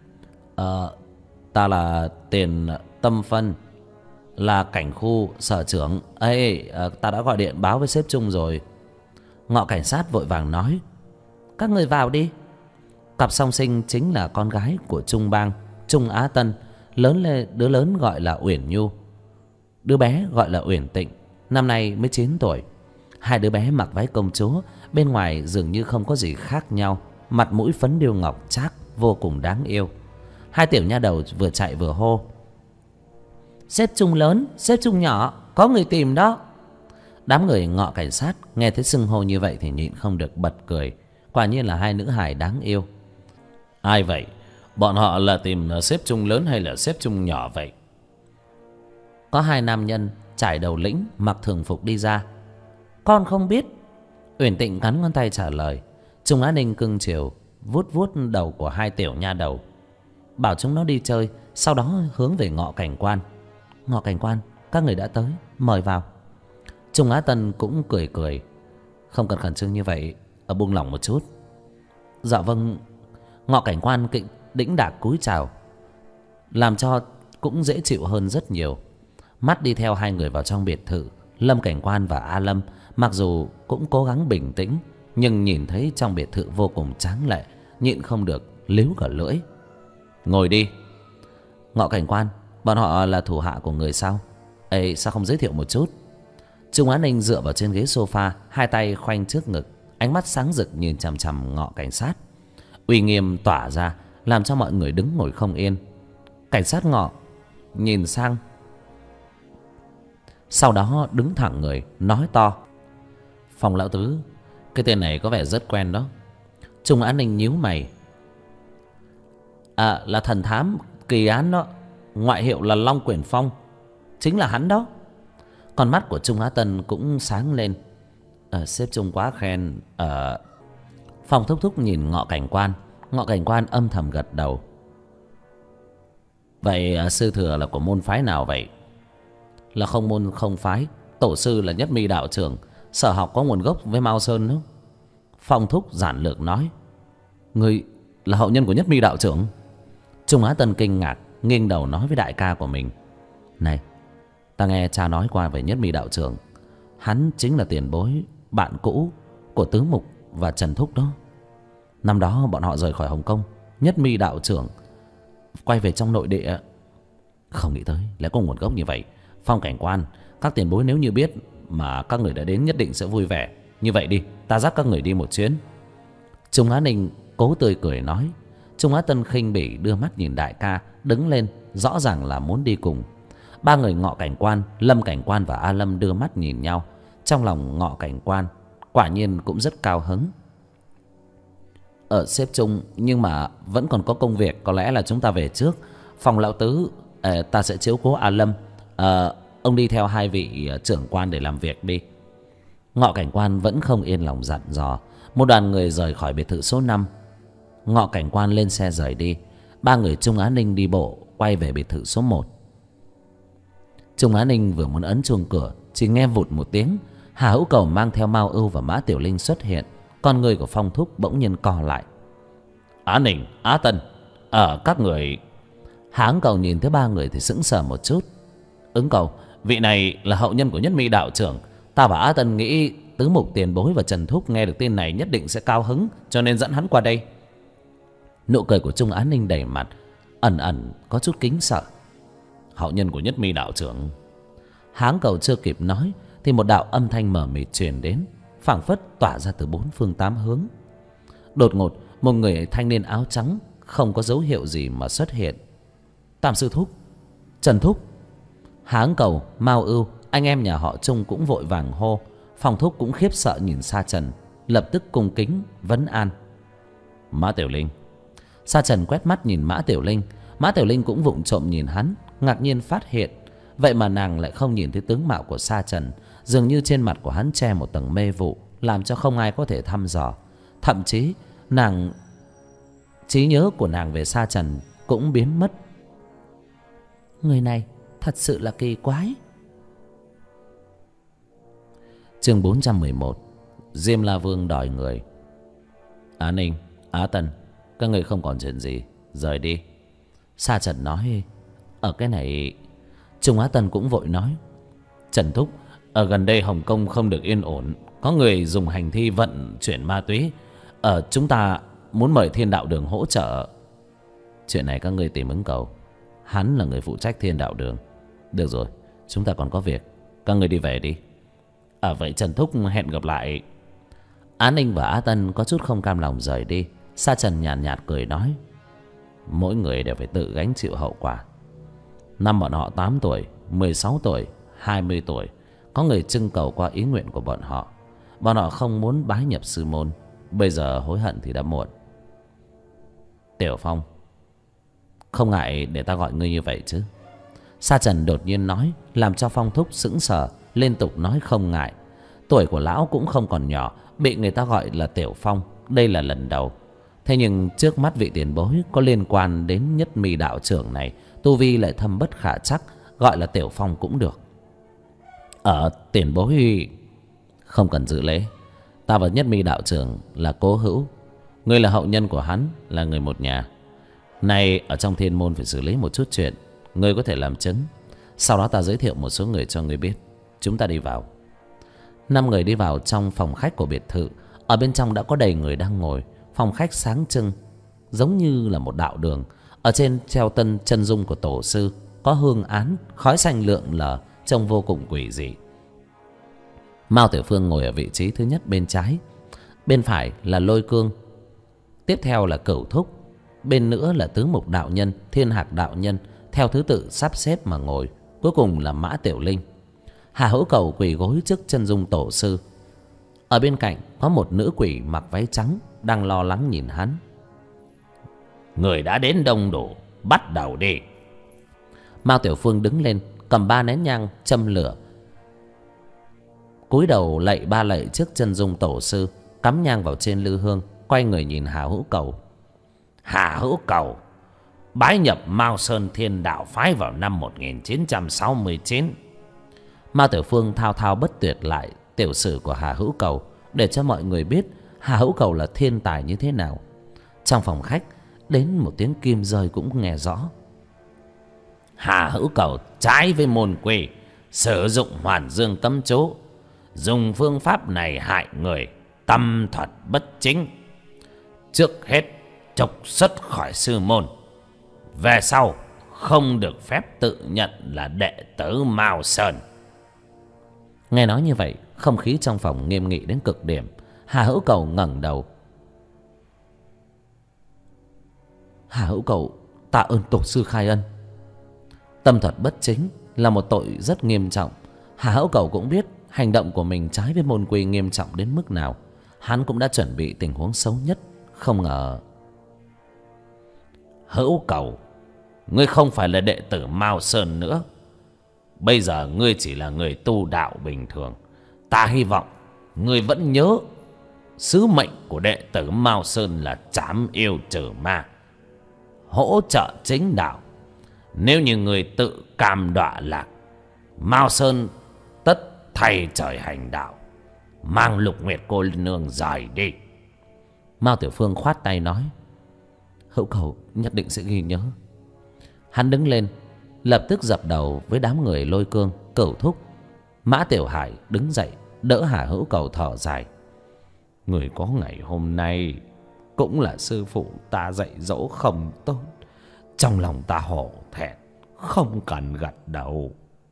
Ta là Tiền Tâm Phân, là cảnh khu sở trưởng. Ta đã gọi điện báo với sếp Trung rồi. Ngọ cảnh sát vội vàng nói. Các người vào đi. Cặp song sinh chính là con gái của Trung Bang, Trung Á Tân. Đứa lớn gọi là Uyển Nhu, đứa bé gọi là Uyển Tịnh, năm nay mới 9 tuổi. Hai đứa bé mặc váy công chúa, bên ngoài dường như không có gì khác nhau, mặt mũi phấn điêu ngọc trác, vô cùng đáng yêu. Hai tiểu nha đầu vừa chạy vừa hô. Sếp Trung lớn, sếp Trung nhỏ, có người tìm đó. Đám người Ngọ cảnh sát nghe thấy xưng hô như vậy thì nhịn không được bật cười. Quả nhiên là hai nữ hài đáng yêu. Ai vậy? Bọn họ là tìm sếp Trung lớn hay là sếp Trung nhỏ vậy? Có hai nam nhân trải đầu lĩnh, mặc thường phục đi ra. Con không biết. Uyển Tịnh cắn ngón tay trả lời. Trung Á Ninh cưng chiều vuốt vuốt đầu của hai tiểu nha đầu, bảo chúng nó đi chơi. Sau đó hướng về Ngọ cảnh quan. Ngọ cảnh quan, các người đã tới, mời vào. Trung Á Tân cũng cười cười. Không cần khẩn trương như vậy, buông lỏng một chút. Dạ vâng. Ngọ cảnh quan đĩnh đạc cúi chào, làm cho cũng dễ chịu hơn rất nhiều. Mắt đi theo hai người vào trong biệt thự. Lâm cảnh quan và A Lâm mặc dù cũng cố gắng bình tĩnh, nhưng nhìn thấy trong biệt thự vô cùng tráng lệ, nhịn không được líu cả lưỡi. Ngồi đi. Ngọ cảnh quan, bọn họ là thủ hạ của người sao? Sao không giới thiệu một chút? Trung Á Ninh dựa vào trên ghế sofa, hai tay khoanh trước ngực, ánh mắt sáng rực nhìn chằm chằm Ngọ cảnh sát. Uy nghiêm tỏa ra, làm cho mọi người đứng ngồi không yên. Cảnh sát Ngọ nhìn sang, sau đó đứng thẳng người nói to. Phong lão tứ, cái tên này có vẻ rất quen đó. Trung Á Ninh nhíu mày. Là thần thám kỳ án đó, ngoại hiệu là Long Quyển Phong, chính là hắn đó. Con mắt của Trung Á Tân cũng sáng lên. Sếp Trung quá khen. Phong thúc thúc nhìn Ngọ cảnh quan. Ngọ cảnh quan âm thầm gật đầu. Vậy sư thừa là của môn phái nào vậy? Là không môn không phái. Tổ sư là Nhất Mi đạo trưởng, sở học có nguồn gốc với Mao Sơn đó. Phong thúc giản lược nói. Người là hậu nhân của Nhất Mi đạo trưởng? Trung Á Tân kinh ngạc, nghiêng đầu nói với đại ca của mình. Này, ta nghe cha nói qua về Nhất Mi đạo trưởng. Hắn chính là tiền bối, bạn cũ của Tứ Mục và Trần Thúc đó. Năm đó bọn họ rời khỏi Hồng Kông, Nhất Mi đạo trưởng quay về trong nội địa. Không nghĩ tới lại có nguồn gốc như vậy. Phong cảnh quan, các tiền bối nếu như biết mà các người đã đến nhất định sẽ vui vẻ. Như vậy đi, ta dắt các người đi một chuyến. Trung Á Ninh cố tươi cười nói. Trung Á Tân khinh bỉ đưa mắt nhìn đại ca, đứng lên, rõ ràng là muốn đi cùng. Ba người Ngọ cảnh quan, Lâm cảnh quan và A Lâm đưa mắt nhìn nhau. Trong lòng Ngọ cảnh quan quả nhiên cũng rất cao hứng. Xếp chung, nhưng mà vẫn còn có công việc, có lẽ là chúng ta về trước. Phòng lão tứ ta sẽ chiếu cố A Lâm. Ông đi theo hai vị trưởng quan để làm việc đi. Ngọ cảnh quan vẫn không yên lòng dặn dò. Một đoàn người rời khỏi biệt thự số 5. Ngọ cảnh quan lên xe rời đi. Ba người Trung Á Ninh đi bộ quay về biệt thự số 1. Trung Á Ninh vừa muốn ấn chuông cửa, chỉ nghe vụt một tiếng. Hà Hữu Cầu mang theo Mao Ưu và Mã Tiểu Linh xuất hiện. Con người của Phong Thúc bỗng nhiên co lại. Á Ninh, Á Tân, các người. Hà Ứng Cầu nhìn thấy ba người thì sững sờ một chút. Ứng Cầu, vị này là hậu nhân của Nhất Mi đạo trưởng. Ta và Á Tân nghĩ Tứ Mục tiền bối và Trần Thúc nghe được tin này nhất định sẽ cao hứng, cho nên dẫn hắn qua đây. Nụ cười của Trung Á Ninh đầy mặt, ẩn ẩn có chút kính sợ. Hậu nhân của Nhất Mi đạo trưởng. Hà Ứng Cầu chưa kịp nói thì một đạo âm thanh mờ mịt truyền đến, phảng phất tỏa ra từ bốn phương tám hướng. Đột ngột, một người thanh niên áo trắng không có dấu hiệu gì mà xuất hiện. Tam sư thúc, Trần Thúc. Hà Ứng Cầu, Mao Ưu, anh em nhà họ Trung cũng vội vàng hô. Phong Thúc cũng khiếp sợ nhìn Sa Trần, lập tức cung kính vấn an. Mã Tiểu Linh. Sa Trần quét mắt nhìn Mã Tiểu Linh. Mã Tiểu Linh cũng vụng trộm nhìn hắn, ngạc nhiên phát hiện vậy mà nàng lại không nhìn thấy tướng mạo của Sa Trần. Dường như trên mặt của hắn che một tầng mê vụ, làm cho không ai có thể thăm dò. Thậm chí trí nhớ của nàng về Sa Trần cũng biến mất. Người này thật sự là kỳ quái. Chương 411. Diêm La Vương đòi người. Á Ninh, Á Tân, các người không còn chuyện gì, rời đi. Sa Trần nói. Ở cái này. Trung Á Tân cũng vội nói. Trần Thúc, ở gần đây Hồng Kông không được yên ổn, có người dùng hành thi vận chuyển ma túy. Chúng ta muốn mời Thiên Đạo Đường hỗ trợ. Chuyện này các ngươi tìm Ứng Cầu, hắn là người phụ trách Thiên Đạo Đường. Được rồi, chúng ta còn có việc, các ngươi đi về đi. Vậy Trần Thúc hẹn gặp lại. Á Ninh và Á Tân có chút không cam lòng rời đi. Sa Trần nhàn nhạt cười nói. Mỗi người đều phải tự gánh chịu hậu quả. Năm bọn họ 8 tuổi, 16 tuổi, 20 tuổi, có người trưng cầu qua ý nguyện của bọn họ. Bọn họ không muốn bái nhập sư môn. Bây giờ hối hận thì đã muộn. Tiểu Phong, không ngại để ta gọi ngươi như vậy chứ? Sa Trần đột nhiên nói, làm cho Phong Thúc sững sờ, liên tục nói không ngại. Tuổi của lão cũng không còn nhỏ, bị người ta gọi là Tiểu Phong, đây là lần đầu. Thế nhưng trước mắt vị tiền bối có liên quan đến Nhất Mi đạo trưởng này, tu vi lại thâm bất khả chắc, gọi là Tiểu Phong cũng được. Tiền bối không cần giữ lễ. Ta và Nhất Mi đạo trưởng là cố hữu, ngươi là hậu nhân của hắn, là người một nhà. Nay ở trong thiên môn phải xử lý một chút chuyện, ngươi có thể làm chứng. Sau đó ta giới thiệu một số người cho ngươi biết. Chúng ta đi vào. 5 người đi vào trong phòng khách của biệt thự. Ở bên trong đã có đầy người đang ngồi. Phòng khách sáng trưng, giống như là một đạo đường. Ở trên treo tân chân dung của tổ sư, có hương án, khói xanh lượn lờ, trông vô cùng quỷ dị. Mao Tiểu Phương ngồi ở vị trí thứ nhất bên trái. Bên phải là Lôi Cương. Tiếp theo là Cửu Thúc. Bên nữa là Tứ Mục đạo nhân, Thiên Hạc đạo nhân, theo thứ tự sắp xếp mà ngồi. Cuối cùng là Mã Tiểu Linh. Hà Hữu Cầu quỳ gối trước chân dung tổ sư. Ở bên cạnh có một nữ quỷ mặc váy trắng đang lo lắng nhìn hắn. Người đã đến đông đủ, bắt đầu đi. Mao Tiểu Phương đứng lên, cầm 3 nén nhang châm lửa, cúi đầu lạy 3 lạy trước chân dung tổ sư, cắm nhang vào trên lư hương, quay người nhìn Hà Hữu Cầu. Hà Hữu Cầu bái nhập Mao Sơn Thiên Đạo phái vào năm 1969. Mao Tiểu Phương thao thao bất tuyệt lại tiểu sử của Hà Hữu Cầu, để cho mọi người biết Hà Hữu Cầu là thiên tài như thế nào. Trong phòng khách đến một tiếng kim rơi cũng nghe rõ. Hà Hữu Cầu trái với môn quy, sử dụng Hoàn Dương cấm chú, dùng phương pháp này hại người, tâm thuật bất chính. Trước hết trục xuất khỏi sư môn, về sau không được phép tự nhận là đệ tử Mao Sơn. Nghe nói như vậy, không khí trong phòng nghiêm nghị đến cực điểm. Hà Hữu Cầu ngẩng đầu. Hà Hữu Cầu tạ ơn tổ sư khai ân. Tâm thuật bất chính là một tội rất nghiêm trọng. Hà Hữu Cầu cũng biết Hành động của mình trái với môn quy nghiêm trọng đến mức nào. Hắn cũng đã chuẩn bị tình huống xấu nhất. Không ngờ. Hữu Cầu, ngươi không phải là đệ tử Mao Sơn nữa. Bây giờ ngươi chỉ là người tu đạo bình thường. Ta hy vọng ngươi vẫn nhớ sứ mệnh của đệ tử Mao Sơn là trảm yêu trừ ma, hỗ trợ chính đạo. Nếu như ngươi tự cam đọa lạc, Mao Sơn tất thay trời hành đạo. Mang Lục Nguyệt cô nương rời đi. Mao Tiểu Phương khoát tay nói: Hữu Cầu nhất định sẽ ghi nhớ. Hắn đứng lên, lập tức dập đầu với đám người Lôi Cương, Cửu Thúc. Mã Tiểu Hải đứng dậy đỡ Hà Hữu Cầu thở dài: Người có ngày hôm nay cũng là sư phụ ta dạy dỗ không tốt. Trong lòng ta hổ thẹn, không cần gật đầu.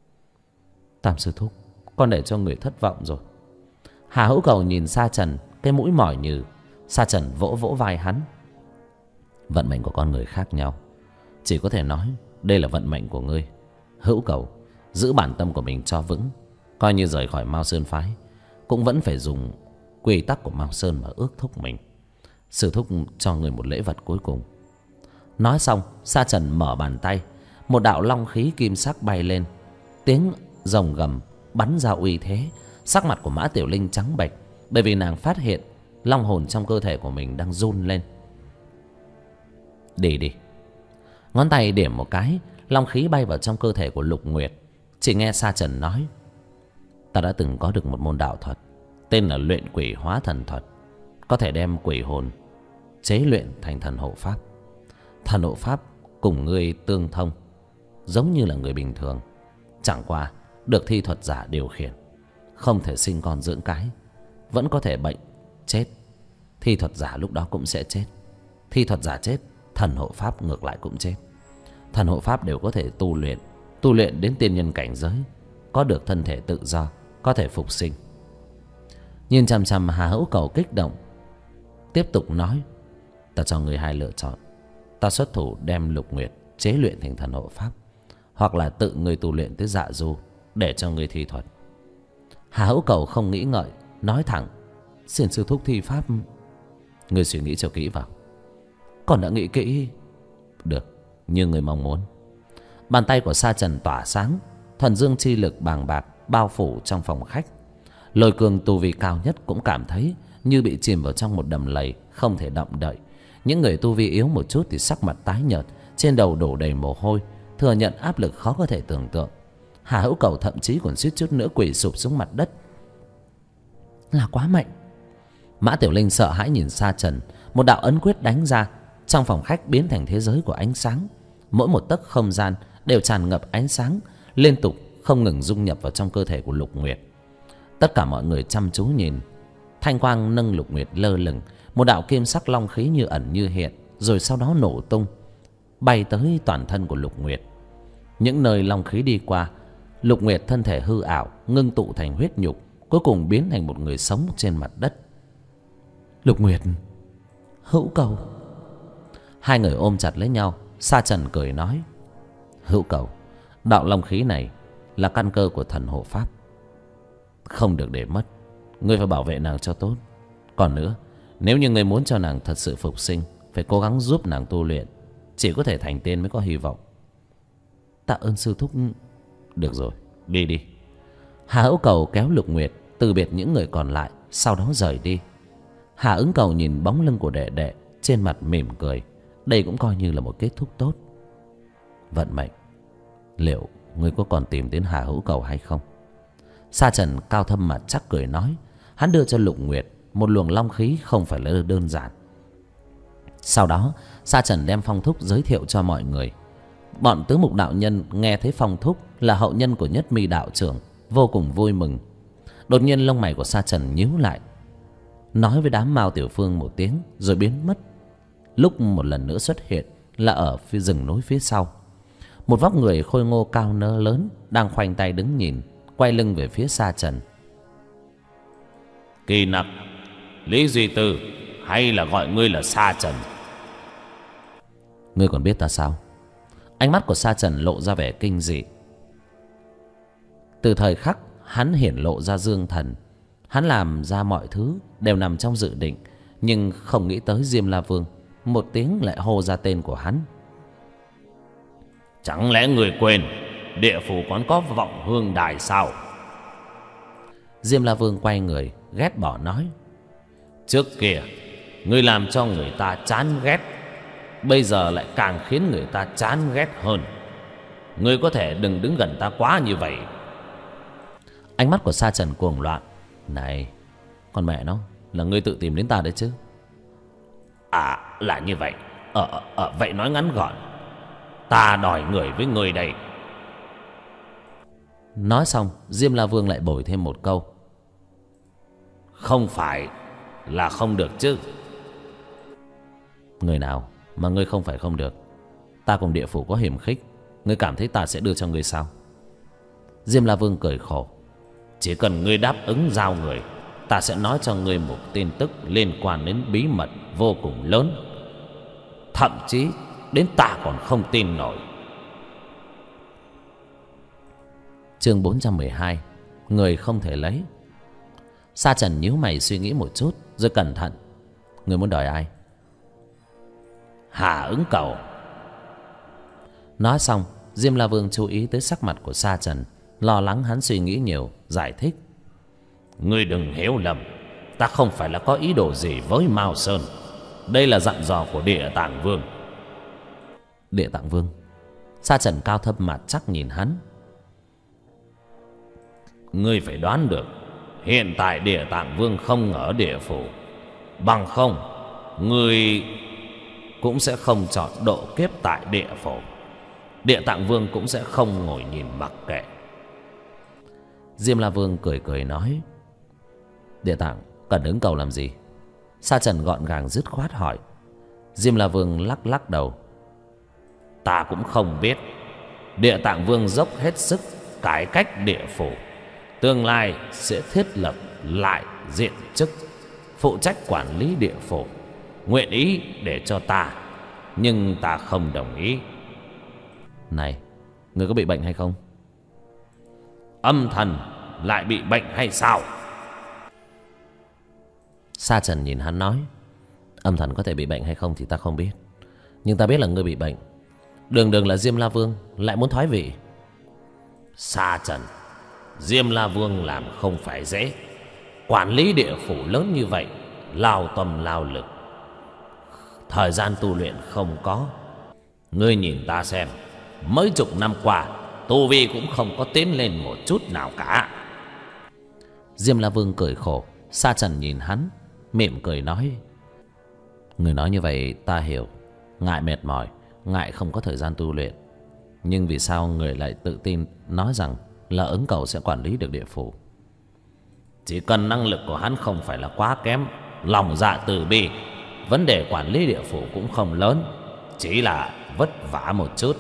Tam sư thúc, con để cho người thất vọng rồi. Hà Hữu Cầu nhìn Sa Trần, cái mũi mỏi nhừ. Sa Trần vỗ vỗ vai hắn: Vận mệnh của con người khác nhau, chỉ có thể nói đây là vận mệnh của ngươi. Hữu Cầu, giữ bản tâm của mình cho vững. Coi như rời khỏi Mao Sơn phái, cũng vẫn phải dùng quy tắc của Mao Sơn mà ước thúc mình. Sư thúc cho người một lễ vật cuối cùng. Nói xong, Sa Trần mở bàn tay, một đạo long khí kim sắc bay lên. Tiếng rồng gầm bắn ra uy thế. Sắc mặt của Mã Tiểu Linh trắng bệch, bởi vì nàng phát hiện long hồn trong cơ thể của mình đang run lên. Đi đi. Ngón tay điểm một cái, long khí bay vào trong cơ thể của Lục Nguyệt. Chỉ nghe Sa Trần nói: Ta đã từng có được một môn đạo thuật, tên là luyện quỷ hóa thần thuật. Có thể đem quỷ hồn chế luyện thành thần hộ pháp. Thần hộ pháp cùng ngươi tương thông, giống như là người bình thường, chẳng qua được thi thuật giả điều khiển. Không thể sinh con dưỡng cái, vẫn có thể bệnh, chết. Thi thuật giả lúc đó cũng sẽ chết. Thi thuật giả chết, thần hộ pháp ngược lại cũng chết. Thần hộ pháp đều có thể tu luyện đến tiên nhân cảnh giới, có được thân thể tự do, có thể phục sinh. Nhìn chằm chằm Hà Hữu Cầu kích động, tiếp tục nói: Ta cho người hai lựa chọn. Ta xuất thủ đem Lục Nguyệt chế luyện thành thần hộ pháp, hoặc là tự người tu luyện tới dạ du để cho người thi thuật. Hà Hữu Cầu không nghĩ ngợi, nói thẳng: Xin sư thúc thi pháp. Người suy nghĩ cho kỹ vào. Còn đã nghĩ kỹ. Được, như người mong muốn. Bàn tay của Sa Trần tỏa sáng, thuần dương chi lực bàng bạc bao phủ trong phòng khách. Lôi Cương tu vi cao nhất cũng cảm thấy như bị chìm vào trong một đầm lầy, không thể động đậy. Những người tu vi yếu một chút thì sắc mặt tái nhợt, trên đầu đổ đầy mồ hôi, thừa nhận áp lực khó có thể tưởng tượng. Hà Hữu Cầu thậm chí còn suýt chút nữa quỳ sụp xuống mặt đất. Là quá mạnh. Mã Tiểu Linh sợ hãi nhìn Sa Trần. Một đạo ấn quyết đánh ra, trong phòng khách biến thành thế giới của ánh sáng. Mỗi một tấc không gian đều tràn ngập ánh sáng, liên tục không ngừng dung nhập vào trong cơ thể của Lục Nguyệt. Tất cả mọi người chăm chú nhìn. Thanh quang nâng Lục Nguyệt lơ lửng, một đạo kim sắc long khí như ẩn như hiện, rồi sau đó nổ tung, bay tới toàn thân của Lục Nguyệt. Những nơi long khí đi qua, Lục Nguyệt thân thể hư ảo ngưng tụ thành huyết nhục, cuối cùng biến thành một người sống trên mặt đất. Lục Nguyệt, Hữu Cầu. Hai người ôm chặt lấy nhau. Sa Trần cười nói: Hữu Cầu, đạo long khí này là căn cơ của thần hộ pháp, không được để mất. Ngươi phải bảo vệ nàng cho tốt. Còn nữa, nếu như ngươi muốn cho nàng thật sự phục sinh, phải cố gắng giúp nàng tu luyện. Chỉ có thể thành tiên mới có hy vọng. Tạ ơn sư thúc. Được rồi, đi đi. Hà Hữu Cầu kéo Lục Nguyệt từ biệt những người còn lại, sau đó rời đi. Hà Ứng Cầu nhìn bóng lưng của đệ đệ, trên mặt mỉm cười. Đây cũng coi như là một kết thúc tốt. Vận mệnh, liệu ngươi có còn tìm đến Hà Hữu Cầu hay không? Sa Trần cao thâm mặt chắc cười nói. Hắn đưa cho Lục Nguyệt một luồng long khí không phải là đơn giản. Sau đó Sa Trần đem Phong Thúc giới thiệu cho mọi người. Bọn tứ mục đạo nhân nghe thấy Phong Thúc là hậu nhân của Nhất Mi đạo trưởng, vô cùng vui mừng. Đột nhiên lông mày của Sa Trần nhíu lại, nói với đám Mao Tiểu Phương một tiếng rồi biến mất. Lúc một lần nữa xuất hiện là ở phía rừng núi phía sau. Một vóc người khôi ngô cao nơ lớn đang khoanh tay đứng nhìn, quay lưng về phía Sa Trần. Kỳ Nặc, Lý Duy Tư, hay là gọi ngươi là Sa Trần? Ngươi còn biết ta sao? Ánh mắt của Sa Trần lộ ra vẻ kinh dị. Từ thời khắc hắn hiển lộ ra dương thần. Hắn làm ra mọi thứ đều nằm trong dự định, nhưng không nghĩ tới Diêm La Vương một tiếng lại hô ra tên của hắn. Chẳng lẽ người quên địa phủ còn có vọng hương đài sao? Diêm La Vương quay người ghét bỏ nói: Trước kia ngươi làm cho người ta chán ghét, bây giờ lại càng khiến người ta chán ghét hơn. Ngươi có thể đừng đứng gần ta quá như vậy. Ánh mắt của Sa Trần cuồng loạn. Này, con mẹ nó, là ngươi tự tìm đến ta đấy chứ? À, là như vậy. Vậy nói ngắn gọn, ta đòi người với ngươi đây. Nói xong, Diêm La Vương lại bồi thêm một câu: Không phải là không được chứ? Người nào mà ngươi không phải không được? Ta cùng địa phủ có hiềm khích, ngươi cảm thấy ta sẽ đưa cho ngươi sao? Diêm La Vương cười khổ: Chỉ cần ngươi đáp ứng giao người, ta sẽ nói cho ngươi một tin tức liên quan đến bí mật vô cùng lớn. Thậm chí đến ta còn không tin nổi. Chương 412: Người không thể lấy. Sa Trần nhíu mày suy nghĩ một chút rồi cẩn thận: Người muốn đòi ai? Hà Ứng Cầu. Nói xong, Diêm La Vương chú ý tới sắc mặt của Sa Trần, lo lắng hắn suy nghĩ nhiều, giải thích: Ngươi đừng hiểu lầm, ta không phải là có ý đồ gì với Mao Sơn. Đây là dặn dò của Địa Tạng Vương. Địa Tạng Vương? Sa Trần cao thâm mặt chắc nhìn hắn. Ngươi phải đoán được, hiện tại Địa Tạng Vương không ở địa phủ, bằng không ngươi cũng sẽ không chọn độ kiếp tại địa phủ. Địa Tạng Vương cũng sẽ không ngồi nhìn mặc kệ. Diêm La Vương cười cười nói: Địa Tạng cần ứng cầu làm gì? Sa Trần gọn gàng dứt khoát hỏi. Diêm La Vương lắc lắc đầu: Ta cũng không biết. Địa Tạng Vương dốc hết sức cải cách địa phủ, tương lai sẽ thiết lập lại diện chức, phụ trách quản lý địa phủ. Nguyện ý để cho ta, nhưng ta không đồng ý. Này, người có bị bệnh hay không? Âm thần lại bị bệnh hay sao? Sa Trần nhìn hắn nói: Âm thần có thể bị bệnh hay không thì ta không biết, nhưng ta biết là ngươi bị bệnh. Đường đường là Diêm La Vương lại muốn thoái vị. Sa Trần, Diêm La Vương làm không phải dễ. Quản lý địa phủ lớn như vậy, lao tâm lao lực, thời gian tu luyện không có. Ngươi nhìn ta xem, mấy chục năm qua tu vi cũng không có tiến lên một chút nào cả. Diêm La Vương cười khổ. Sa Trần nhìn hắn mỉm cười nói: Người nói như vậy ta hiểu. Ngại mệt mỏi, ngại không có thời gian tu luyện, nhưng vì sao người lại tự tin nói rằng là ứng cầu sẽ quản lý được địa phủ? Chỉ cần năng lực của hắn không phải là quá kém, lòng dạ từ bi, vấn đề quản lý địa phủ cũng không lớn, chỉ là vất vả một chút.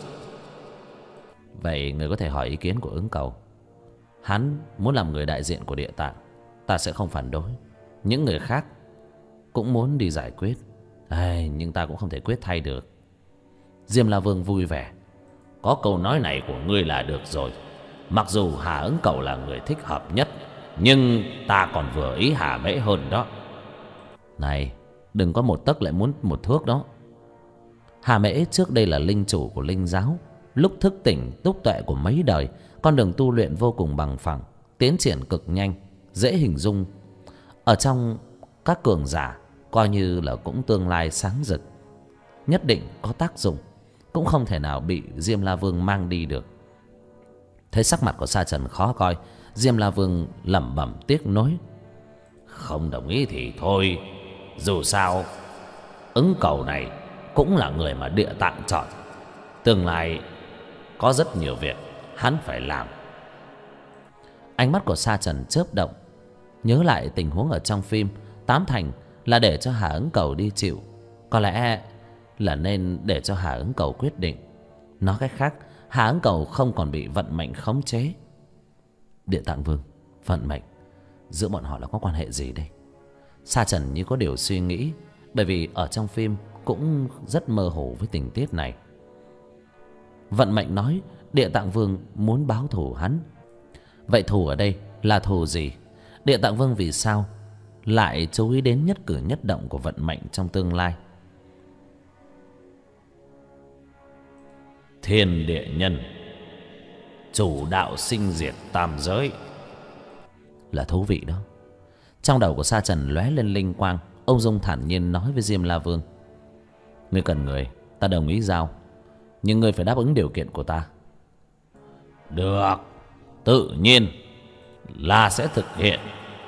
Vậy người có thể hỏi ý kiến của ứng cầu. Hắn muốn làm người đại diện của Địa Tạng, ta sẽ không phản đối. Những người khác cũng muốn đi giải quyết, nhưng ta cũng không thể quyết thay được. Diêm La Vương vui vẻ: Có câu nói này của ngươi là được rồi. Mặc dù Hà Ứng Cầu là người thích hợp nhất, nhưng ta còn vừa ý Hà Mễ hơn đó. Này, đừng có một tấc lại muốn một thước đó. Hà Mễ trước đây là linh chủ của linh giáo, lúc thức tỉnh túc tuệ của mấy đời, con đường tu luyện vô cùng bằng phẳng, tiến triển cực nhanh, dễ hình dung. Ở trong các cường giả coi như là cũng tương lai sáng rực, nhất định có tác dụng, cũng không thể nào bị Diêm La Vương mang đi được. Thấy sắc mặt của Sa Trần khó coi, Diêm La Vương lẩm bẩm tiếc nuối: Không đồng ý thì thôi, dù sao ứng cầu này cũng là người mà Địa Tạng chọn, tương lai có rất nhiều việc hắn phải làm. Ánh mắt của Sa Trần chớp động, nhớ lại tình huống ở trong phim, tám thành là để cho Hà Ứng Cầu đi chịu. Có lẽ là nên để cho Hà Ứng Cầu quyết định. Nói cách khác, Hà Ứng Cầu không còn bị vận mệnh khống chế. Địa Tạng Vương, vận mệnh, giữa bọn họ là có quan hệ gì đây? Sa Trần như có điều suy nghĩ, bởi vì ở trong phim cũng rất mơ hồ với tình tiết này. Vận mệnh nói Địa Tạng Vương muốn báo thù hắn. Vậy thù ở đây Là thù gì? Địa Tạng Vương vì sao lại chú ý đến nhất cử nhất động của vận mệnh trong tương lai? Thiên địa nhân, chủ đạo sinh diệt tam giới. Là thú vị đó. Trong đầu của Sa Trần lóe lên linh quang. Ông Dung thản nhiên nói với Diêm La Vương: ngươi cần người, ta đồng ý giao, nhưng ngươi phải đáp ứng điều kiện của ta. Được, tự nhiên là sẽ thực hiện.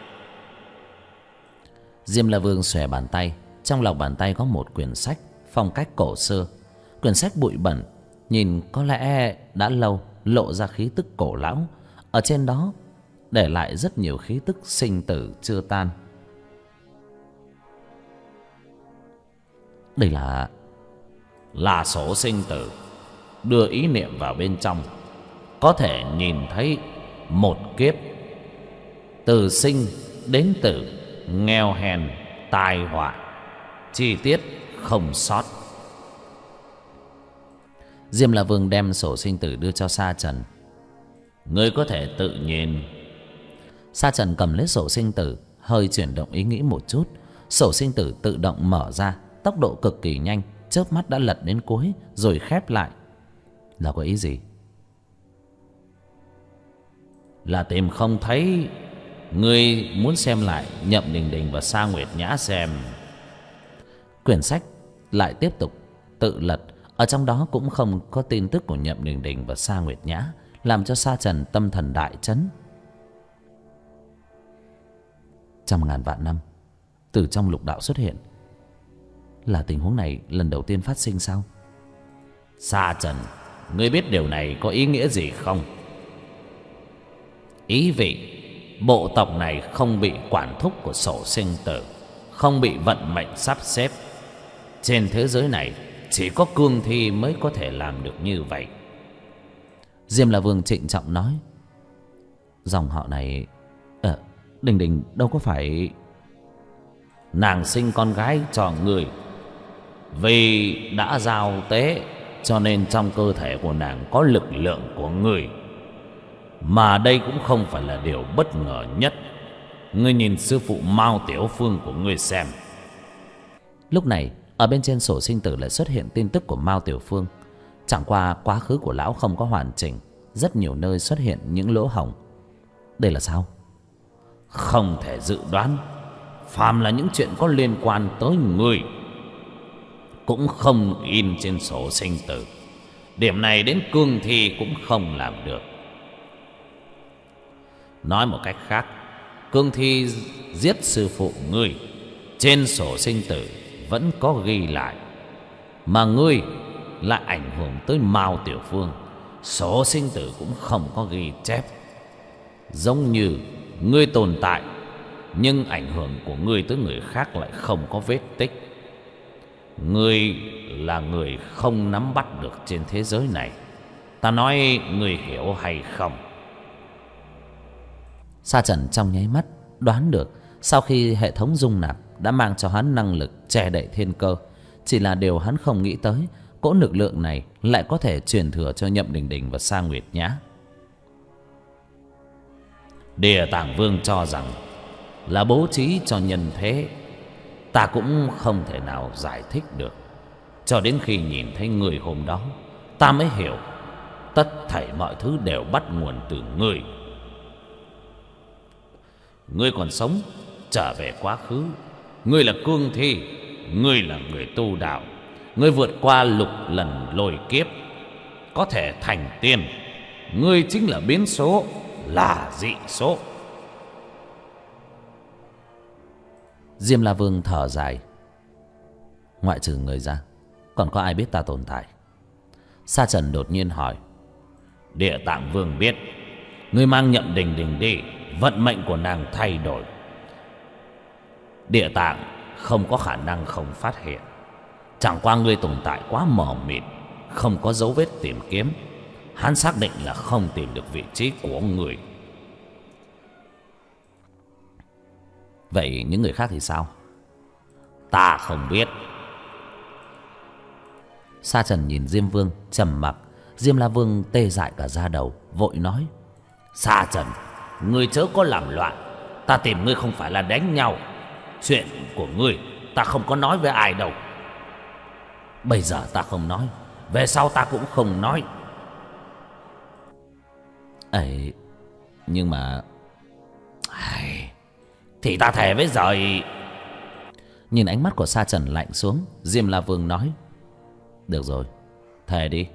Diêm La Vương xòe bàn tay. Trong lòng bàn tay có một quyển sách phong cách cổ xưa. Quyển sách bụi bẩn, nhìn có lẽ đã lâu, lộ ra khí tức cổ lão. Ở trên đó để lại rất nhiều khí tức sinh tử chưa tan. Đây là sổ sinh tử. Đưa ý niệm vào bên trong, có thể nhìn thấy một kiếp, từ sinh đến tử, nghèo hèn, tai họa, chi tiết không sót. Diêm La Vương đem sổ sinh tử đưa cho Sa Trần. Ngươi có thể tự nhìn. Sa Trần cầm lấy sổ sinh tử, hơi chuyển động ý nghĩ một chút. Sổ sinh tử tự động mở ra, tốc độ cực kỳ nhanh, chớp mắt đã lật đến cuối rồi khép lại. Là có ý gì? Là tìm không thấy. Ngươi muốn xem lại Nhậm Đình Đình và Sa Nguyệt Nhã xem. Quyển sách lại tiếp tục tự lật. Ở trong đó cũng không có tin tức của Nhậm Đình Đình và Sa Nguyệt Nhã, làm cho Sa Trần tâm thần đại chấn. Trăm ngàn vạn năm từ trong lục đạo xuất hiện. Là tình huống này lần đầu tiên phát sinh sao? Sa Trần, ngươi biết điều này có ý nghĩa gì không? Ý vị bộ tộc này không bị quản thúc của sổ sinh tử, không bị vận mệnh sắp xếp. Trên thế giới này chỉ có cương thi mới có thể làm được như vậy. Diêm La Vương trịnh trọng nói: dòng họ này Đình Đình đâu có phải... Nàng sinh con gái cho người, vì đã giao tế cho nên trong cơ thể của nàng có lực lượng của người. Mà đây cũng không phải là điều bất ngờ nhất. Ngươi nhìn sư phụ Mao Tiểu Phương của ngươi xem. Lúc này ở bên trên sổ sinh tử lại xuất hiện tin tức của Mao Tiểu Phương. Chẳng qua quá khứ của lão không có hoàn chỉnh, rất nhiều nơi xuất hiện những lỗ hổng. Đây là sao? Không thể dự đoán. Phàm là những chuyện có liên quan tới người cũng không in trên sổ sinh tử. Điểm này đến cương thi cũng không làm được. Nói một cách khác, cương thi giết sư phụ ngươi, trên sổ sinh tử vẫn có ghi lại. Mà ngươi lại ảnh hưởng tới Mao Tiểu Phương, sổ sinh tử cũng không có ghi chép. Giống như ngươi tồn tại, nhưng ảnh hưởng của ngươi tới người khác lại không có vết tích. Ngươi là người không nắm bắt được trên thế giới này. Ta nói ngươi hiểu hay không? Sa Trần trong nháy mắt đoán được, sau khi hệ thống dung nạp đã mang cho hắn năng lực che đậy thiên cơ. Chỉ là điều hắn không nghĩ tới, cỗ lực lượng này lại có thể truyền thừa cho Nhậm Đình Đình và Sa Nguyệt Nhã. Địa Tạng Vương cho rằng là bố trí cho nhân thế. Ta cũng không thể nào giải thích được. Cho đến khi nhìn thấy người hôm đó, ta mới hiểu tất thảy mọi thứ đều bắt nguồn từ ngươi. Ngươi còn sống, trở về quá khứ. Ngươi là cương thi, ngươi là người tu đạo. Ngươi vượt qua lục lần lôi kiếp, có thể thành tiên. Ngươi chính là biến số, là dị số. Diêm La Vương thở dài: ngoại trừ người ra, còn có ai biết ta tồn tại? Sa Trần đột nhiên hỏi: Địa Tạng Vương biết. Ngươi mang Nhậm Đình Đình đi, vận mệnh của nàng thay đổi. Địa Tạng không có khả năng không phát hiện. Chẳng qua ngươi tồn tại quá mờ mịt, không có dấu vết tìm kiếm. Hắn xác định là không tìm được vị trí của người. Vậy những người khác thì sao? Ta không biết. Sa Trần nhìn Diêm Vương trầm mặc. Diêm La Vương tê dại cả da đầu, vội nói: Sa Trần, Ngươi chớ có làm loạn. Ta tìm ngươi không phải là đánh nhau. Chuyện của ngươi ta không có nói với ai đâu. Bây giờ ta không nói, về sau ta cũng không nói. ấy nhưng mà thì ta thề với trời. Nhìn ánh mắt của Sa Trần lạnh xuống, Diêm La Vương nói: được rồi, thề đi.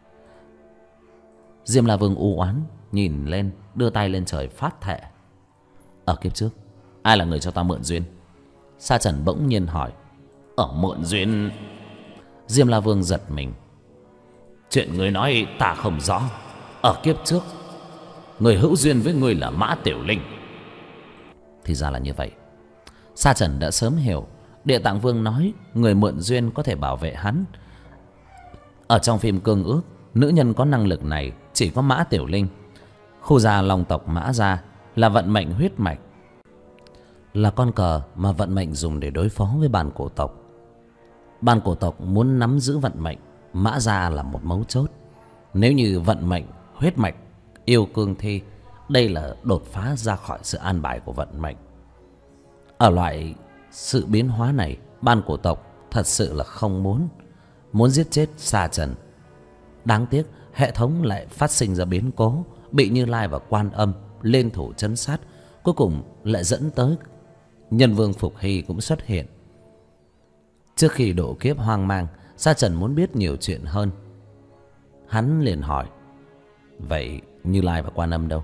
Diêm La Vương u oán nhìn lên, đưa tay lên trời phát thệ: ở kiếp trước ai là người cho ta mượn duyên? Sa Trần bỗng nhiên hỏi: ở mượn duyên? Diêm La Vương giật mình: chuyện ngươi nói ta không rõ. Ở kiếp trước người hữu duyên với ngươi là Mã Tiểu Linh. Thì ra là như vậy. Sa Trần đã sớm hiểu. Địa Tạng Vương nói người mượn duyên có thể bảo vệ hắn. Ở trong phim Cương Ước, nữ nhân có năng lực này chỉ có Mã Tiểu Linh. Khu gia Long tộc Mã gia là vận mệnh huyết mạch, là con cờ mà vận mệnh dùng để đối phó với bàn cổ tộc. Bàn cổ tộc muốn nắm giữ vận mệnh, Mã gia là một mấu chốt. Nếu như vận mệnh huyết mạch yêu cương thi, đây là đột phá ra khỏi sự an bài của vận mệnh. Ở loại sự biến hóa này, ban cổ tộc thật sự là không muốn giết chết Sa Trần. Đáng tiếc hệ thống lại phát sinh ra biến cố, bị Như Lai và Quan Âm lên thủ trấn sát, cuối cùng lại dẫn tới Nhân Vương Phục Hy cũng xuất hiện. Trước khi độ kiếp hoang mang, Sa Trần muốn biết nhiều chuyện hơn. Hắn liền hỏi: vậy Như Lai và Quan Âm đâu?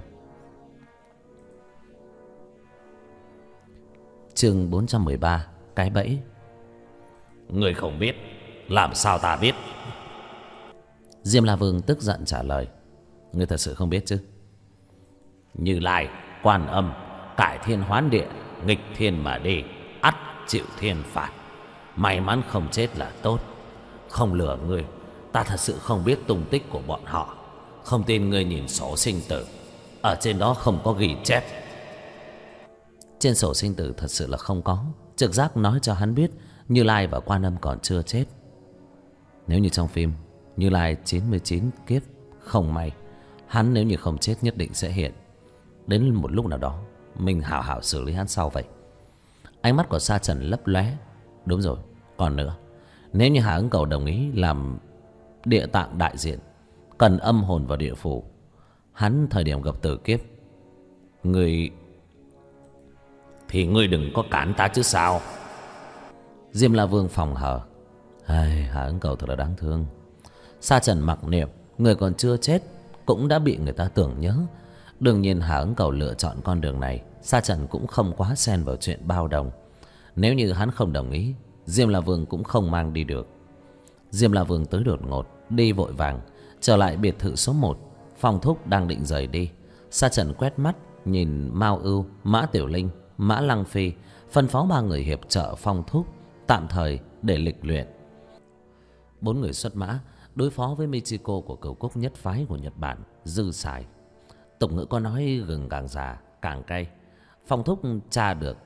Chương 413: cái bẫy. Người không biết, làm sao ta biết? Diêm La Vương tức giận trả lời: ngươi thật sự không biết chứ? Như Lai, Quan Âm cải thiên hoán địa, nghịch thiên mà đi, ắt chịu thiên phạt. May mắn không chết là tốt. Không lừa ngươi, ta thật sự không biết tung tích của bọn họ. Không tin ngươi nhìn sổ sinh tử, ở trên đó không có ghi chép. Trên sổ sinh tử thật sự là không có. Trực giác nói cho hắn biết Như Lai và Quan Âm còn chưa chết. Nếu như trong phim Như Lai 99 kiếp không may, hắn nếu như không chết nhất định sẽ hiện. Đến một lúc nào đó mình hảo hảo xử lý hắn sau vậy. Ánh mắt của Sa Trần lấp lóe. Đúng rồi, còn nữa, nếu như Hà Ứng Cầu đồng ý làm địa tạng đại diện, cần âm hồn vào địa phủ, hắn thời điểm gặp tử kiếp, người thì ngươi đừng có cản ta chứ sao? Diêm La Vương phòng hờ: Hà Ứng Cầu thật là đáng thương. Sa Trần mặc niệm người còn chưa chết cũng đã bị người ta tưởng nhớ. Đương nhiên Hà Ứng Cầu lựa chọn con đường này, Sa Trần cũng không quá xen vào chuyện bao đồng. Nếu như hắn không đồng ý, Diêm La Vương cũng không mang đi được. Diêm La Vương tới đột ngột, đi vội vàng, trở lại biệt thự số 1. Phong Thúc đang định rời đi. Sa Trần quét mắt nhìn Mao Ưu, Mã Tiểu Linh, Mã Lăng Phi, phân phó 3 người hiệp trợ Phong Thúc tạm thời để lịch luyện. 4 người xuất mã đối phó với Michiko của Cửu Cúc nhất phái của Nhật Bản dư xài. Tục ngữ có nói gừng càng già càng cay. Phong Thúc tra được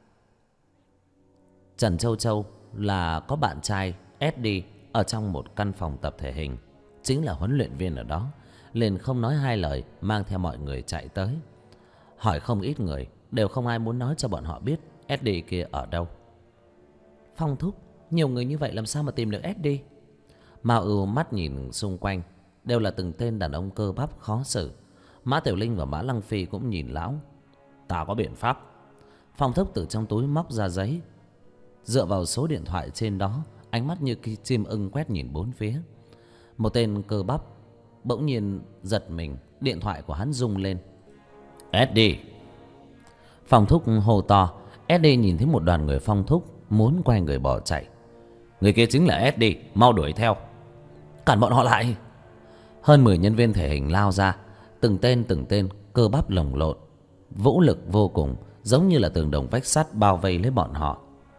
Trần Châu Châu là có bạn trai SD ở trong một căn phòng tập thể hình, chính là huấn luyện viên ở đó, liền không nói hai lời mang theo mọi người chạy tới. Hỏi không ít người, đều không ai muốn nói cho bọn họ biết SD kia ở đâu. Phong Thúc, nhiều người như vậy làm sao mà tìm được SD? Mao Ưu mắt nhìn xung quanh, đều là từng tên đàn ông cơ bắp khó xử. Mã Tiểu Linh và Mã Lăng Phi cũng nhìn lão. Ta có biện pháp. Phong Thúc từ trong túi móc ra giấy, dựa vào số điện thoại trên đó, ánh mắt như chim ưng quét nhìn bốn phía. Một tên cơ bắp bỗng nhiên giật mình, điện thoại của hắn rung lên. SD. Phong Thúc hô to. SD nhìn thấy một đoàn người Phong Thúc muốn quay người bỏ chạy. Người kia chính là SD, mau đuổi theo. Cản bọn họ lại. Hơn 10 nhân viên thể hình lao ra, từng tên cơ bắp lồng lộn, vũ lực vô cùng, giống như là tường đồng vách sắt bao vây lấy bọn họ.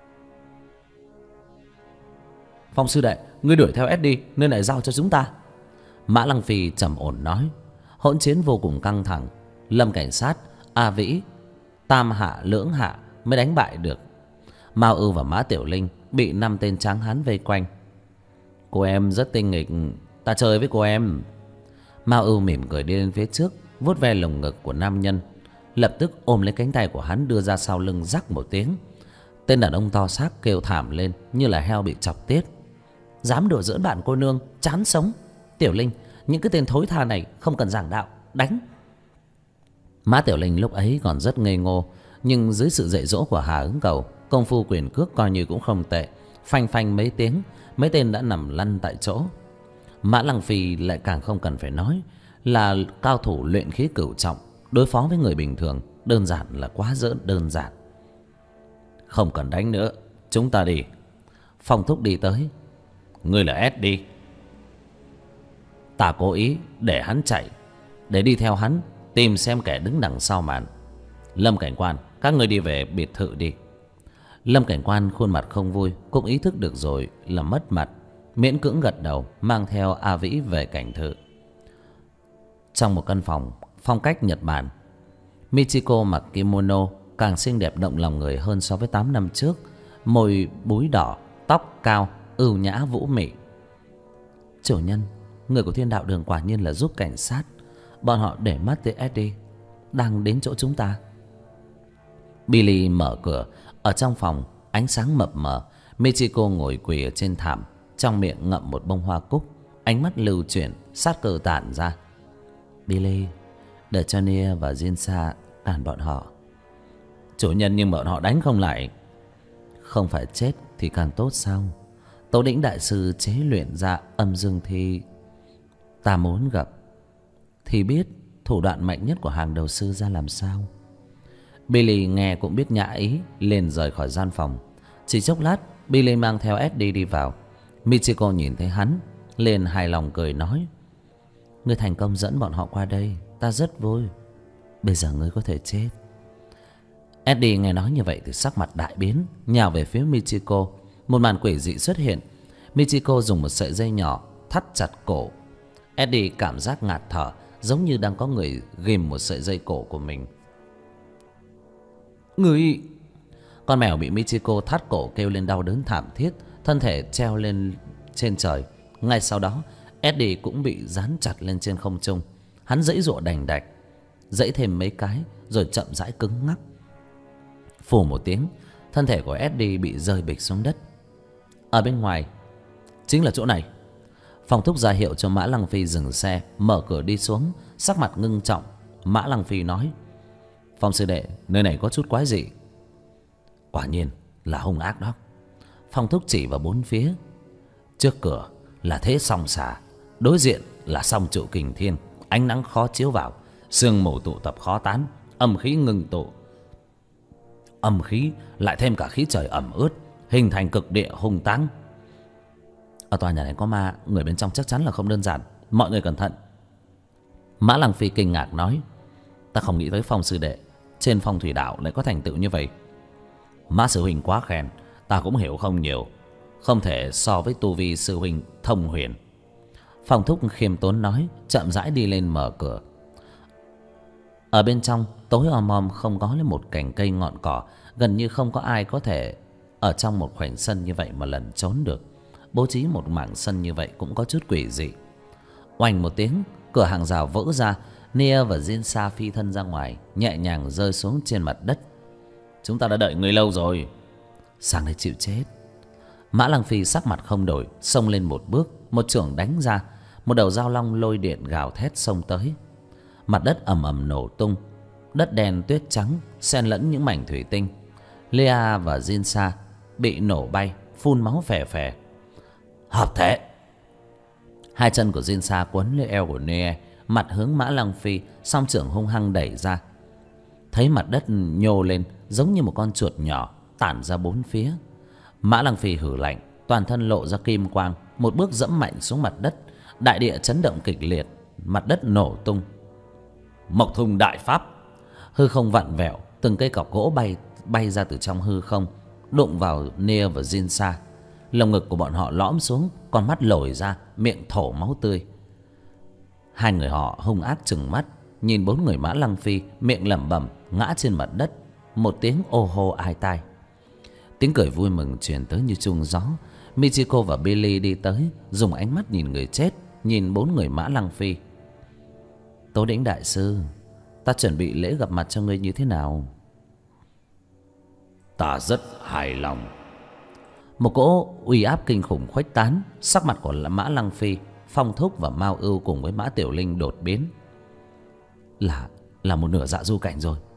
Phong sư đệ, ngươi đuổi theo SD, nơi này giao cho chúng ta. Mã Lăng Phi trầm ổn nói. Hỗn chiến vô cùng căng thẳng, Lâm cảnh sát, A Vĩ, tam hạ lưỡng hạ mới đánh bại được. Mao Ưu và Mã Tiểu Linh bị 5 tên tráng hán vây quanh. Cô em rất tinh nghịch, ta chơi với cô em. Mao Ưu mỉm cười đi lên phía trước, vuốt ve lồng ngực của nam nhân. lập tức ôm lấy cánh tay của hắn đưa ra sau lưng rắc một tiếng. Tên đàn ông to xác kêu thảm lên như là heo bị chọc tiết. Dám đùa giỡn bạn cô nương, chán sống. Tiểu Linh, những cái tên thối tha này không cần giảng đạo, đánh. Má Tiểu Linh lúc ấy còn rất ngây ngô, nhưng dưới sự dạy dỗ của Hà Ứng Cầu, công phu quyền cước coi như cũng không tệ. Phanh phanh mấy tiếng, mấy tên đã nằm lăn tại chỗ. Mã Lăng Phi lại càng không cần phải nói, là cao thủ luyện khí cửu trọng, đối phó với người bình thường đơn giản là quá đơn giản. Không cần đánh nữa, chúng ta đi. Phong Thúc đi tới. Ngươi là ép đi. Ta cố ý để hắn chạy, để đi theo hắn tìm xem kẻ đứng đằng sau màn. Lâm Cảnh Quan, các ngươi đi về biệt thự đi. Lâm Cảnh Quan khuôn mặt không vui, cũng ý thức được rồi là mất mặt, miễn cưỡng gật đầu, mang theo A Vĩ về cảnh thự. Trong một căn phòng phong cách Nhật Bản, Michiko mặc kimono càng xinh đẹp động lòng người hơn so với 8 năm trước. Môi búi đỏ, tóc cao, ưu nhã vũ mị. Chủ nhân, người của Thiên Đạo Đường quả nhiên là giúp cảnh sát. Bọn họ để mắt tới Eddie đang đến chỗ chúng ta. Billy mở cửa. Ở trong phòng ánh sáng mập mờ, Michiko ngồi quỳ ở trên thảm, trong miệng ngậm một bông hoa cúc, ánh mắt lưu chuyển, sát cơ tản ra. Billy, để cho Nia và Jinsa cản bọn họ. Chủ nhân, nhưng bọn họ đánh không lại. Không phải chết thì càng tốt sao? Tố Đỉnh đại sư chế luyện ra âm dương thi. Ta muốn gặp thì biết thủ đoạn mạnh nhất của hàng đầu sư ra làm sao. Billy nghe cũng biết nhã ý, liền rời khỏi gian phòng. Chỉ chốc lát, Billy mang theo Eddie đi vào. Michiko nhìn thấy hắn, liền hài lòng cười nói: ngươi thành công dẫn bọn họ qua đây, ta rất vui. Bây giờ ngươi có thể chết. Eddie nghe nói như vậy thì sắc mặt đại biến, nhào về phía Michiko. Một màn quỷ dị xuất hiện. Michiko dùng một sợi dây nhỏ thắt chặt cổ. Eddie cảm giác ngạt thở, giống như đang có người ghim một sợi dây cổ của mình. Người... Con mèo bị Michiko thắt cổ kêu lên đau đớn thảm thiết, thân thể treo lên trên trời. Ngay sau đó, Eddie cũng bị dán chặt lên trên không trung. Hắn giãy giụa đành đạch, giãy thêm mấy cái rồi chậm rãi cứng ngắc. Phù một tiếng, thân thể của Eddie bị rơi bịch xuống đất. Ở bên ngoài, chính là chỗ này. Phong Thúc ra hiệu cho Mã Lăng Phi dừng xe, mở cửa đi xuống, sắc mặt ngưng trọng. Mã Lăng Phi nói: Phong sư đệ, nơi này có chút quái dị. Quả nhiên là hung ác đó. Phong Thúc chỉ vào bốn phía. Trước cửa là thế song xà, đối diện là song trụ kình thiên. Ánh nắng khó chiếu vào, sương mù tụ tập khó tán, âm khí ngưng tụ. Âm khí lại thêm cả khí trời ẩm ướt, hình thành cực địa hung táng. Ở tòa nhà này có ma, người bên trong chắc chắn là không đơn giản. Mọi người cẩn thận. Mã Lăng Phi kinh ngạc nói: ta không nghĩ tới Phong sư đệ trên phong thủy đạo lại có thành tựu như vậy. Mã sư huynh quá khen, ta cũng hiểu không nhiều, không thể so với tu vi sư huynh thông huyền. Phong Thúc khiêm tốn nói, chậm rãi đi lên mở cửa. Ở bên trong tối om om, không có lên một cành cây ngọn cỏ, gần như không có ai có thể ở trong một khoảnh sân như vậy mà lẩn trốn được. Bố trí một mảng sân như vậy cũng có chút quỷ dị. Oanh một tiếng, cửa hàng rào vỡ ra. Nia và Jinsa phi thân ra ngoài, nhẹ nhàng rơi xuống trên mặt đất. Chúng ta đã đợi người lâu rồi. Sang đây chịu chết. Mã Lăng Phi sắc mặt không đổi, xông lên một bước, một chưởng đánh ra. Một đầu dao long lôi điện gào thét xông tới. Mặt đất ầm ầm nổ tung, đất đen tuyết trắng xen lẫn những mảnh thủy tinh. Lea và Jinsa bị nổ bay, phun máu phè phè. Hợp thể. Hai chân của Jinsa quấn lấy eo của Nia, mặt hướng Mã Lăng Phi, song chưởng hung hăng đẩy ra. Thấy mặt đất nhô lên giống như một con chuột nhỏ, tản ra bốn phía. Mã Lăng Phi hử lạnh, toàn thân lộ ra kim quang, một bước dẫm mạnh xuống mặt đất. Đại địa chấn động kịch liệt, mặt đất nổ tung. Mộc thùng đại pháp. Hư không vặn vẹo, từng cây cọc gỗ bay ra từ trong hư không, đụng vào Nia và Jinsa. Lồng ngực của bọn họ lõm xuống, con mắt lồi ra, miệng thổ máu tươi. Hai người họ hung ác trừng mắt nhìn bốn người Mã Lăng Phi, miệng lẩm bẩm ngã trên mặt đất. Một tiếng ô hô ai tai. Tiếng cười vui mừng truyền tới như chuông gió. Michiko và Billy đi tới, dùng ánh mắt nhìn người chết, nhìn bốn người Mã Lăng Phi. Tố Đỉnh đại sư, ta chuẩn bị lễ gặp mặt cho ngươi như thế nào? Ta rất hài lòng. Một cỗ uy áp kinh khủng khuếch tán. Sắc mặt của Mã Lăng Phi, Phong Thúc và Mao Ưu cùng với Mã Tiểu Linh đột biến. Là một nửa Dạ Du Cảnh rồi.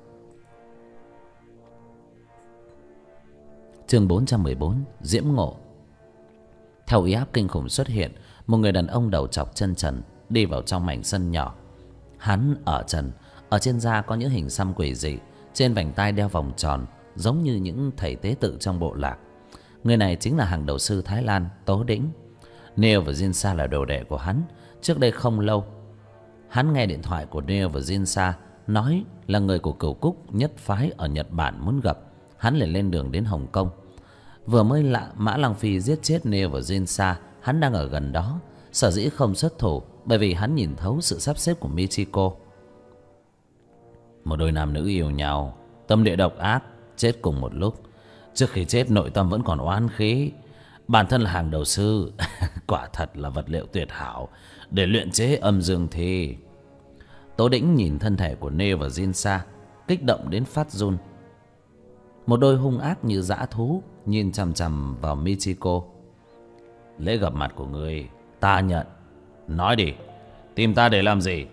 Chương 414 Diễm Ngộ. Theo uy áp kinh khủng xuất hiện, một người đàn ông đầu trọc chân trần đi vào trong mảnh sân nhỏ. Hắn ở trần, ở trên da có những hình xăm quỷ dị, trên vành tai đeo vòng tròn giống như những thầy tế tự trong bộ lạc. Người này chính là hàng đầu sư Thái Lan Tố Đĩnh. Neil và Jinsa là đồ đệ của hắn. Trước đây không lâu, hắn nghe điện thoại của Neil và Jinsa nói là người của Cửu Cúc nhất phái ở Nhật Bản muốn gặp. Hắn liền lên đường đến Hồng Kông. Vừa mới Mã Lăng Phi giết chết Neil và Jinsa, hắn đang ở gần đó. Sở dĩ không xuất thủ bởi vì hắn nhìn thấu sự sắp xếp của Michiko. Một đôi nam nữ yêu nhau, tâm địa độc ác, chết cùng một lúc. Trước khi chết nội tâm vẫn còn oán khí. Bản thân là hàng đầu sư. Quả thật là vật liệu tuyệt hảo để luyện chế âm dương thi. Tố Đĩnh nhìn thân thể của Neil và Jinsa, kích động đến phát run. Một đôi hung ác như dã thú nhìn chằm chằm vào Michiko. Lễ gặp mặt của ngươi ta nhận. Nói đi, tìm ta để làm gì?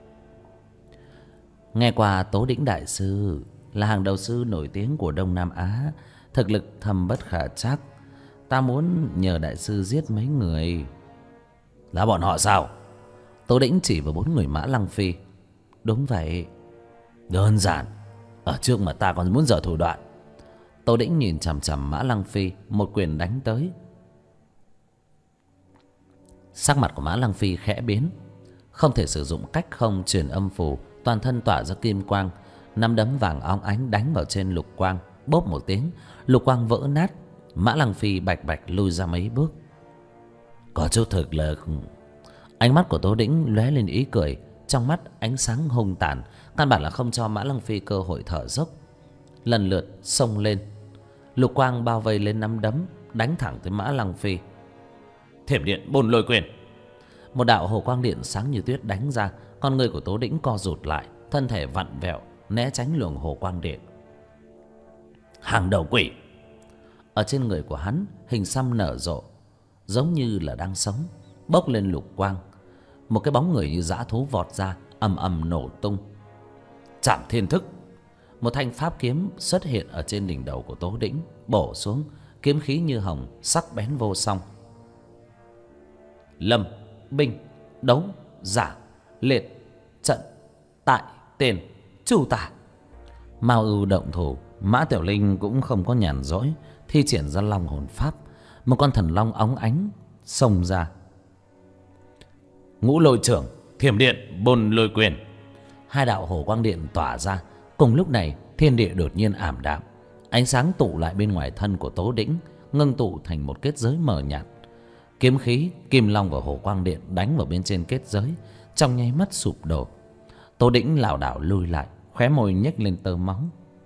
Nghe qua Tố Đĩnh đại sư là hàng đầu sư nổi tiếng của Đông Nam Á, thực lực thâm bất khả trắc. Ta muốn nhờ đại sư giết mấy người. Là bọn họ sao? Tố Đĩnh chỉ vào 4 người Mã Lăng Phi. Đúng vậy. Đơn giản. Ở trước mà ta còn muốn dở thủ đoạn. Tố Đĩnh nhìn chằm chằm Mã Lăng Phi, một quyền đánh tới. Sắc mặt của Mã Lăng Phi khẽ biến. Không thể sử dụng cách không truyền âm phù, toàn thân tỏa ra kim quang. Nắm đấm vàng óng ánh đánh vào trên lục quang. Bốp một tiếng, lục quang vỡ nát. Mã Lăng Phi bạch bạch lui ra mấy bước. Có chút thực lực. Ánh mắt của Tố Đĩnh lóe lên ý cười, trong mắt ánh sáng hung tàn, căn bản là không cho Mã Lăng Phi cơ hội thở dốc. Lần lượt xông lên, lục quang bao vây lên nắm đấm, đánh thẳng tới Mã Lăng Phi. Thiểm điện Bồn Lôi Quyền. Một đạo hồ quang điện sáng như tuyết đánh ra. Con người của Tố Đĩnh co rụt lại, thân thể vặn vẹo né tránh luồng hồ quang điện. Hàng đầu quỷ. Ở trên người của hắn, hình xăm nở rộ, giống như là đang sống, bốc lên lục quang. Một cái bóng người như dã thú vọt ra, ầm ầm nổ tung. Trảm Thiên Thức. Một thanh pháp kiếm xuất hiện ở trên đỉnh đầu của Tố Đĩnh, bổ xuống, kiếm khí như hồng, sắc bén vô song. Lâm, binh, đấu, giả, liệt, trận, tại, tiền, chu tả. Mao Ưu động thủ, Mã Tiểu Linh cũng không có nhàn rỗi, thi triển ra long hồn pháp. Một con thần long óng ánh xông ra. Ngũ Lôi Trưởng, Thiểm điện Bồn Lôi Quyền. Hai đạo hồ quang điện tỏa ra. Cùng lúc này thiên địa đột nhiên ảm đạm, ánh sáng tụ lại bên ngoài thân của Tố Đĩnh, ngưng tụ thành một kết giới mờ nhạt. Kiếm khí, kim long và hồ quang điện đánh vào bên trên kết giới, trong nháy mắt sụp đổ. Tố Đĩnh lảo đảo lùi lại, khóe môi nhếch lên tơ máu.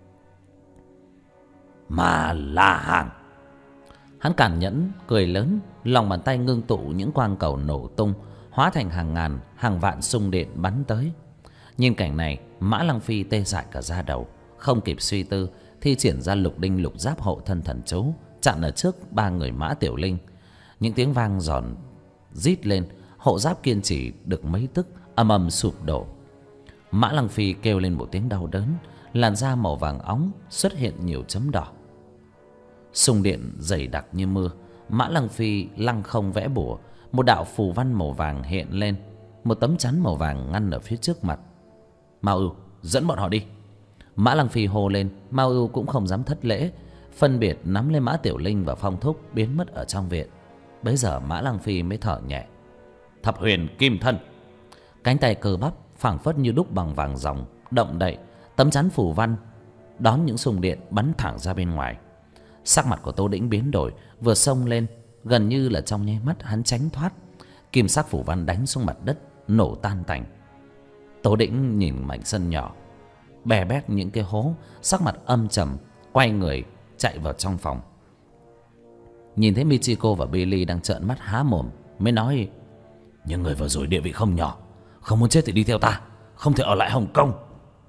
Mà là hàng. Hắn càn nhẫn cười lớn, lòng bàn tay ngưng tụ những quang cầu nổ tung, hóa thành hàng ngàn, hàng vạn xung điện bắn tới. Nhìn cảnh này, Mã Lăng Phi tê dại cả da đầu, không kịp suy tư, thi triển ra lục đinh lục giáp hộ thân thần chú, chặn ở trước 3 người Mã Tiểu Linh. Những tiếng vang giòn rít lên, hộ giáp kiên trì được mấy tức ầm ầm sụp đổ. Mã Lăng Phi kêu lên một tiếng đau đớn, làn da màu vàng óng xuất hiện nhiều chấm đỏ. Xung điện dày đặc như mưa, Mã Lăng Phi lăng không vẽ bùa, một đạo phù văn màu vàng hiện lên, một tấm chắn màu vàng ngăn ở phía trước mặt. Mao Ưu, dẫn bọn họ đi. Mã Lăng Phi hô lên. Mao Ưu cũng không dám thất lễ, phân biệt nắm lấy Mã Tiểu Linh và Phong Thúc biến mất ở trong viện. Bấy giờ Mã Lăng Phi mới thở nhẹ. Thập Huyền Kim Thân. Cánh tay cơ bắp phảng phất như đúc bằng vàng ròng động đậy, tấm chắn phù văn đón những xung điện bắn thẳng ra bên ngoài. Sắc mặt của Tố Đĩnh biến đổi, vừa xông lên, gần như là trong nháy mắt hắn tránh thoát. Kim sắc phù văn đánh xuống mặt đất, nổ tan tành. Tố Đĩnh nhìn mảnh sân nhỏ, bè bét những cái hố, sắc mặt âm trầm, quay người chạy vào trong phòng. Nhìn thấy Michiko và Billy đang trợn mắt há mồm, mới nói: nhưng người vừa rồi địa vị không nhỏ, không muốn chết thì đi theo ta, không thể ở lại Hồng Kông.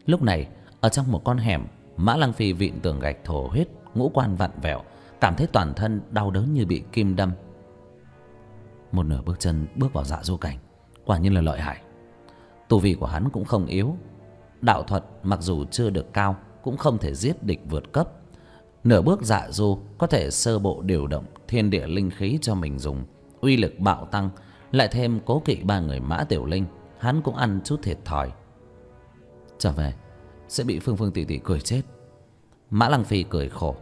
Lúc này ở trong một con hẻm, Mã Lăng Phi vịn tường gạch thổ huyết, ngũ quan vặn vẹo, cảm thấy toàn thân đau đớn như bị kim đâm. Một nửa bước chân bước vào Dạ Du Cảnh, quả nhiên là lợi hại. Tu vi của hắn cũng không yếu, đạo thuật mặc dù chưa được cao cũng không thể giết địch vượt cấp. Nửa bước Dạ Du có thể sơ bộ điều động thiên địa linh khí cho mình dùng, uy lực bạo tăng, lại thêm cố kỵ ba người Mã Tiểu Linh, hắn cũng ăn chút thiệt thòi. Trở về sẽ bị Phương Phương tỷ tỷ cười chết. Mã Lăng Phi cười khổ.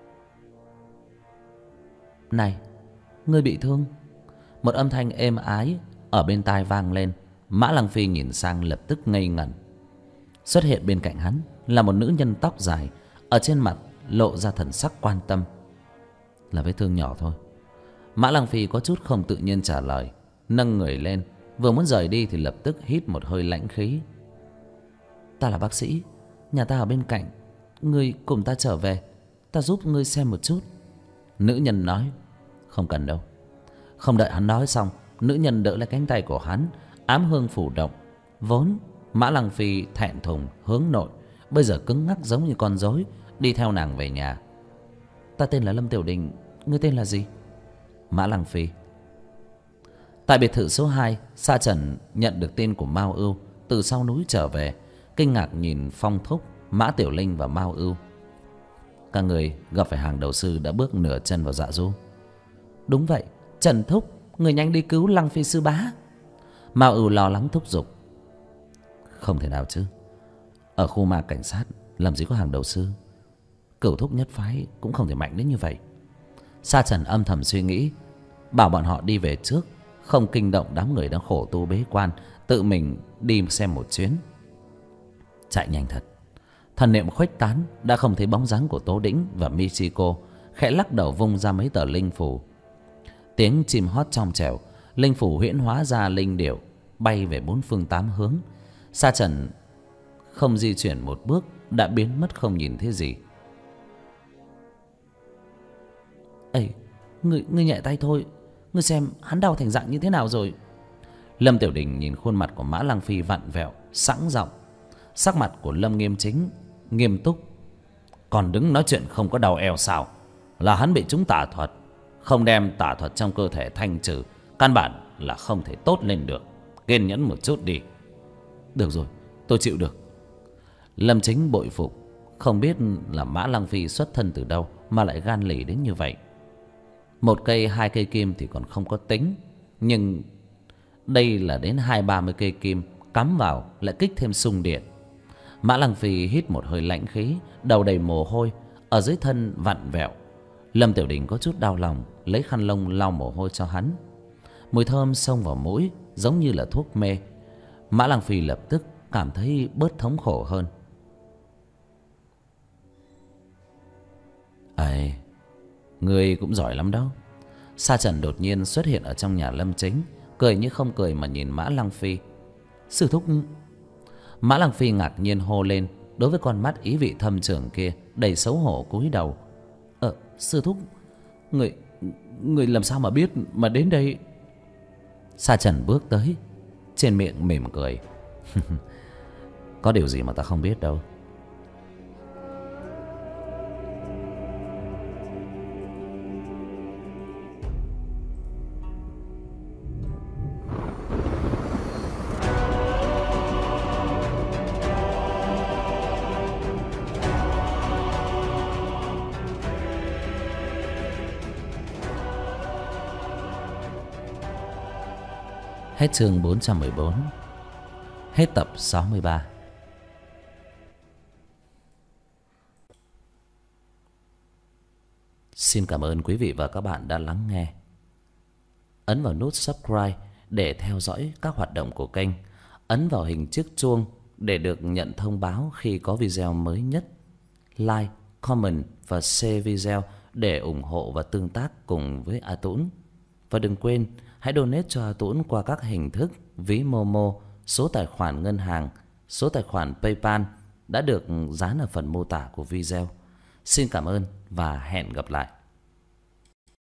Này, ngươi bị thương? Một âm thanh êm ái ở bên tai vang lên. Mã Lăng Phi nhìn sang lập tức ngây ngẩn. Xuất hiện bên cạnh hắn là một nữ nhân tóc dài, ở trên mặt lộ ra thần sắc quan tâm. Là vết thương nhỏ thôi. Mã Lăng Phi có chút không tự nhiên trả lời, nâng người lên, vừa muốn rời đi thì lập tức hít một hơi lãnh khí. Ta là bác sĩ, nhà ta ở bên cạnh, ngươi cùng ta trở về, ta giúp ngươi xem một chút. Nữ nhân nói. Không cần đâu. Không đợi hắn nói xong, nữ nhân đỡ lấy cánh tay của hắn, ám hương phủ động. Vốn Mã Lăng Phi thẹn thùng hướng nội, bây giờ cứng ngắc giống như con rối, đi theo nàng về nhà. Ta tên là Lâm Tiểu Đình, ngươi tên là gì? Mã Lăng Phi. Tại biệt thự số 2, Sa Trần nhận được tin của Mao Ưu từ sau núi trở về, kinh ngạc nhìn Phong Thúc, Mã Tiểu Linh và Mao Ưu. Các người gặp phải hàng đầu sư đã bước nửa chân vào Dạ Du. Đúng vậy, Trần Thúc, người nhanh đi cứu Lăng Phi sư bá. Mao Ưu lo lắng thúc giục. Không thể nào chứ, ở khu ma cảnh sát làm gì có hàng đầu sư. Cửu Thúc nhất phái cũng không thể mạnh đến như vậy. Sa Trần âm thầm suy nghĩ, bảo bọn họ đi về trước, không kinh động đám người đang khổ tu bế quan, tự mình đi xem một chuyến. Chạy nhanh thật. Thần niệm khuếch tán, đã không thấy bóng dáng của Tố Đĩnh và Michiko, khẽ lắc đầu vung ra mấy tờ linh phù. Tiếng chim hót trong trẻo, linh phù huyễn hóa ra linh điểu, bay về bốn phương tám hướng. Sa Trần không di chuyển một bước đã biến mất không nhìn thấy gì. Ê, ngươi nhẹ tay thôi, ngươi xem hắn đau thành dạng như thế nào rồi. Lâm Tiểu Đình nhìn khuôn mặt của Mã Lăng Phi vặn vẹo, sẵn giọng. Sắc mặt của Lâm Nghiêm Chính nghiêm túc. Còn đứng nói chuyện không có đầu eo sao? Là hắn bị trúng tà thuật, không đem tà thuật trong cơ thể thanh trừ, căn bản là không thể tốt lên được. Kiên nhẫn một chút đi. Được rồi, tôi chịu được. Lâm Chính bội phục, không biết là Mã Lăng Phi xuất thân từ đâu mà lại gan lì đến như vậy. Một cây, hai cây kim thì còn không có tính, nhưng đây là đến 20-30 cây kim cắm vào lại kích thêm xung điện. Mã Lăng Phi hít một hơi lãnh khí, đầu đầy mồ hôi, ở dưới thân vặn vẹo. Lâm Tiểu Đình có chút đau lòng, lấy khăn lông lau mồ hôi cho hắn. Mùi thơm xông vào mũi giống như là thuốc mê. Mã Lăng Phi lập tức cảm thấy bớt thống khổ hơn. Ây, ngươi cũng giỏi lắm đó. Sa Trần đột nhiên xuất hiện ở trong nhà Lâm Chính, cười như không cười mà nhìn Mã Lăng Phi. Sư thúc. Mã Lăng Phi ngạc nhiên hô lên, đối với con mắt ý vị thâm trường kia đầy xấu hổ cúi đầu. Sư thúc, người làm sao mà biết mà đến đây? Sa Trần bước tới, trên miệng mỉm cười. Có điều gì mà ta không biết đâu. Hết chương 414. Hết tập 63. Xin cảm ơn quý vị và các bạn đã lắng nghe. Ấn vào nút subscribe để theo dõi các hoạt động của kênh. Ấn vào hình chiếc chuông để được nhận thông báo khi có video mới nhất. Like, comment và share video để ủng hộ và tương tác cùng với A Tũng. Và đừng quên hãy donate cho A Tũng qua các hình thức ví Momo, số tài khoản ngân hàng, số tài khoản PayPal đã được dán ở phần mô tả của video. Xin cảm ơn và hẹn gặp lại.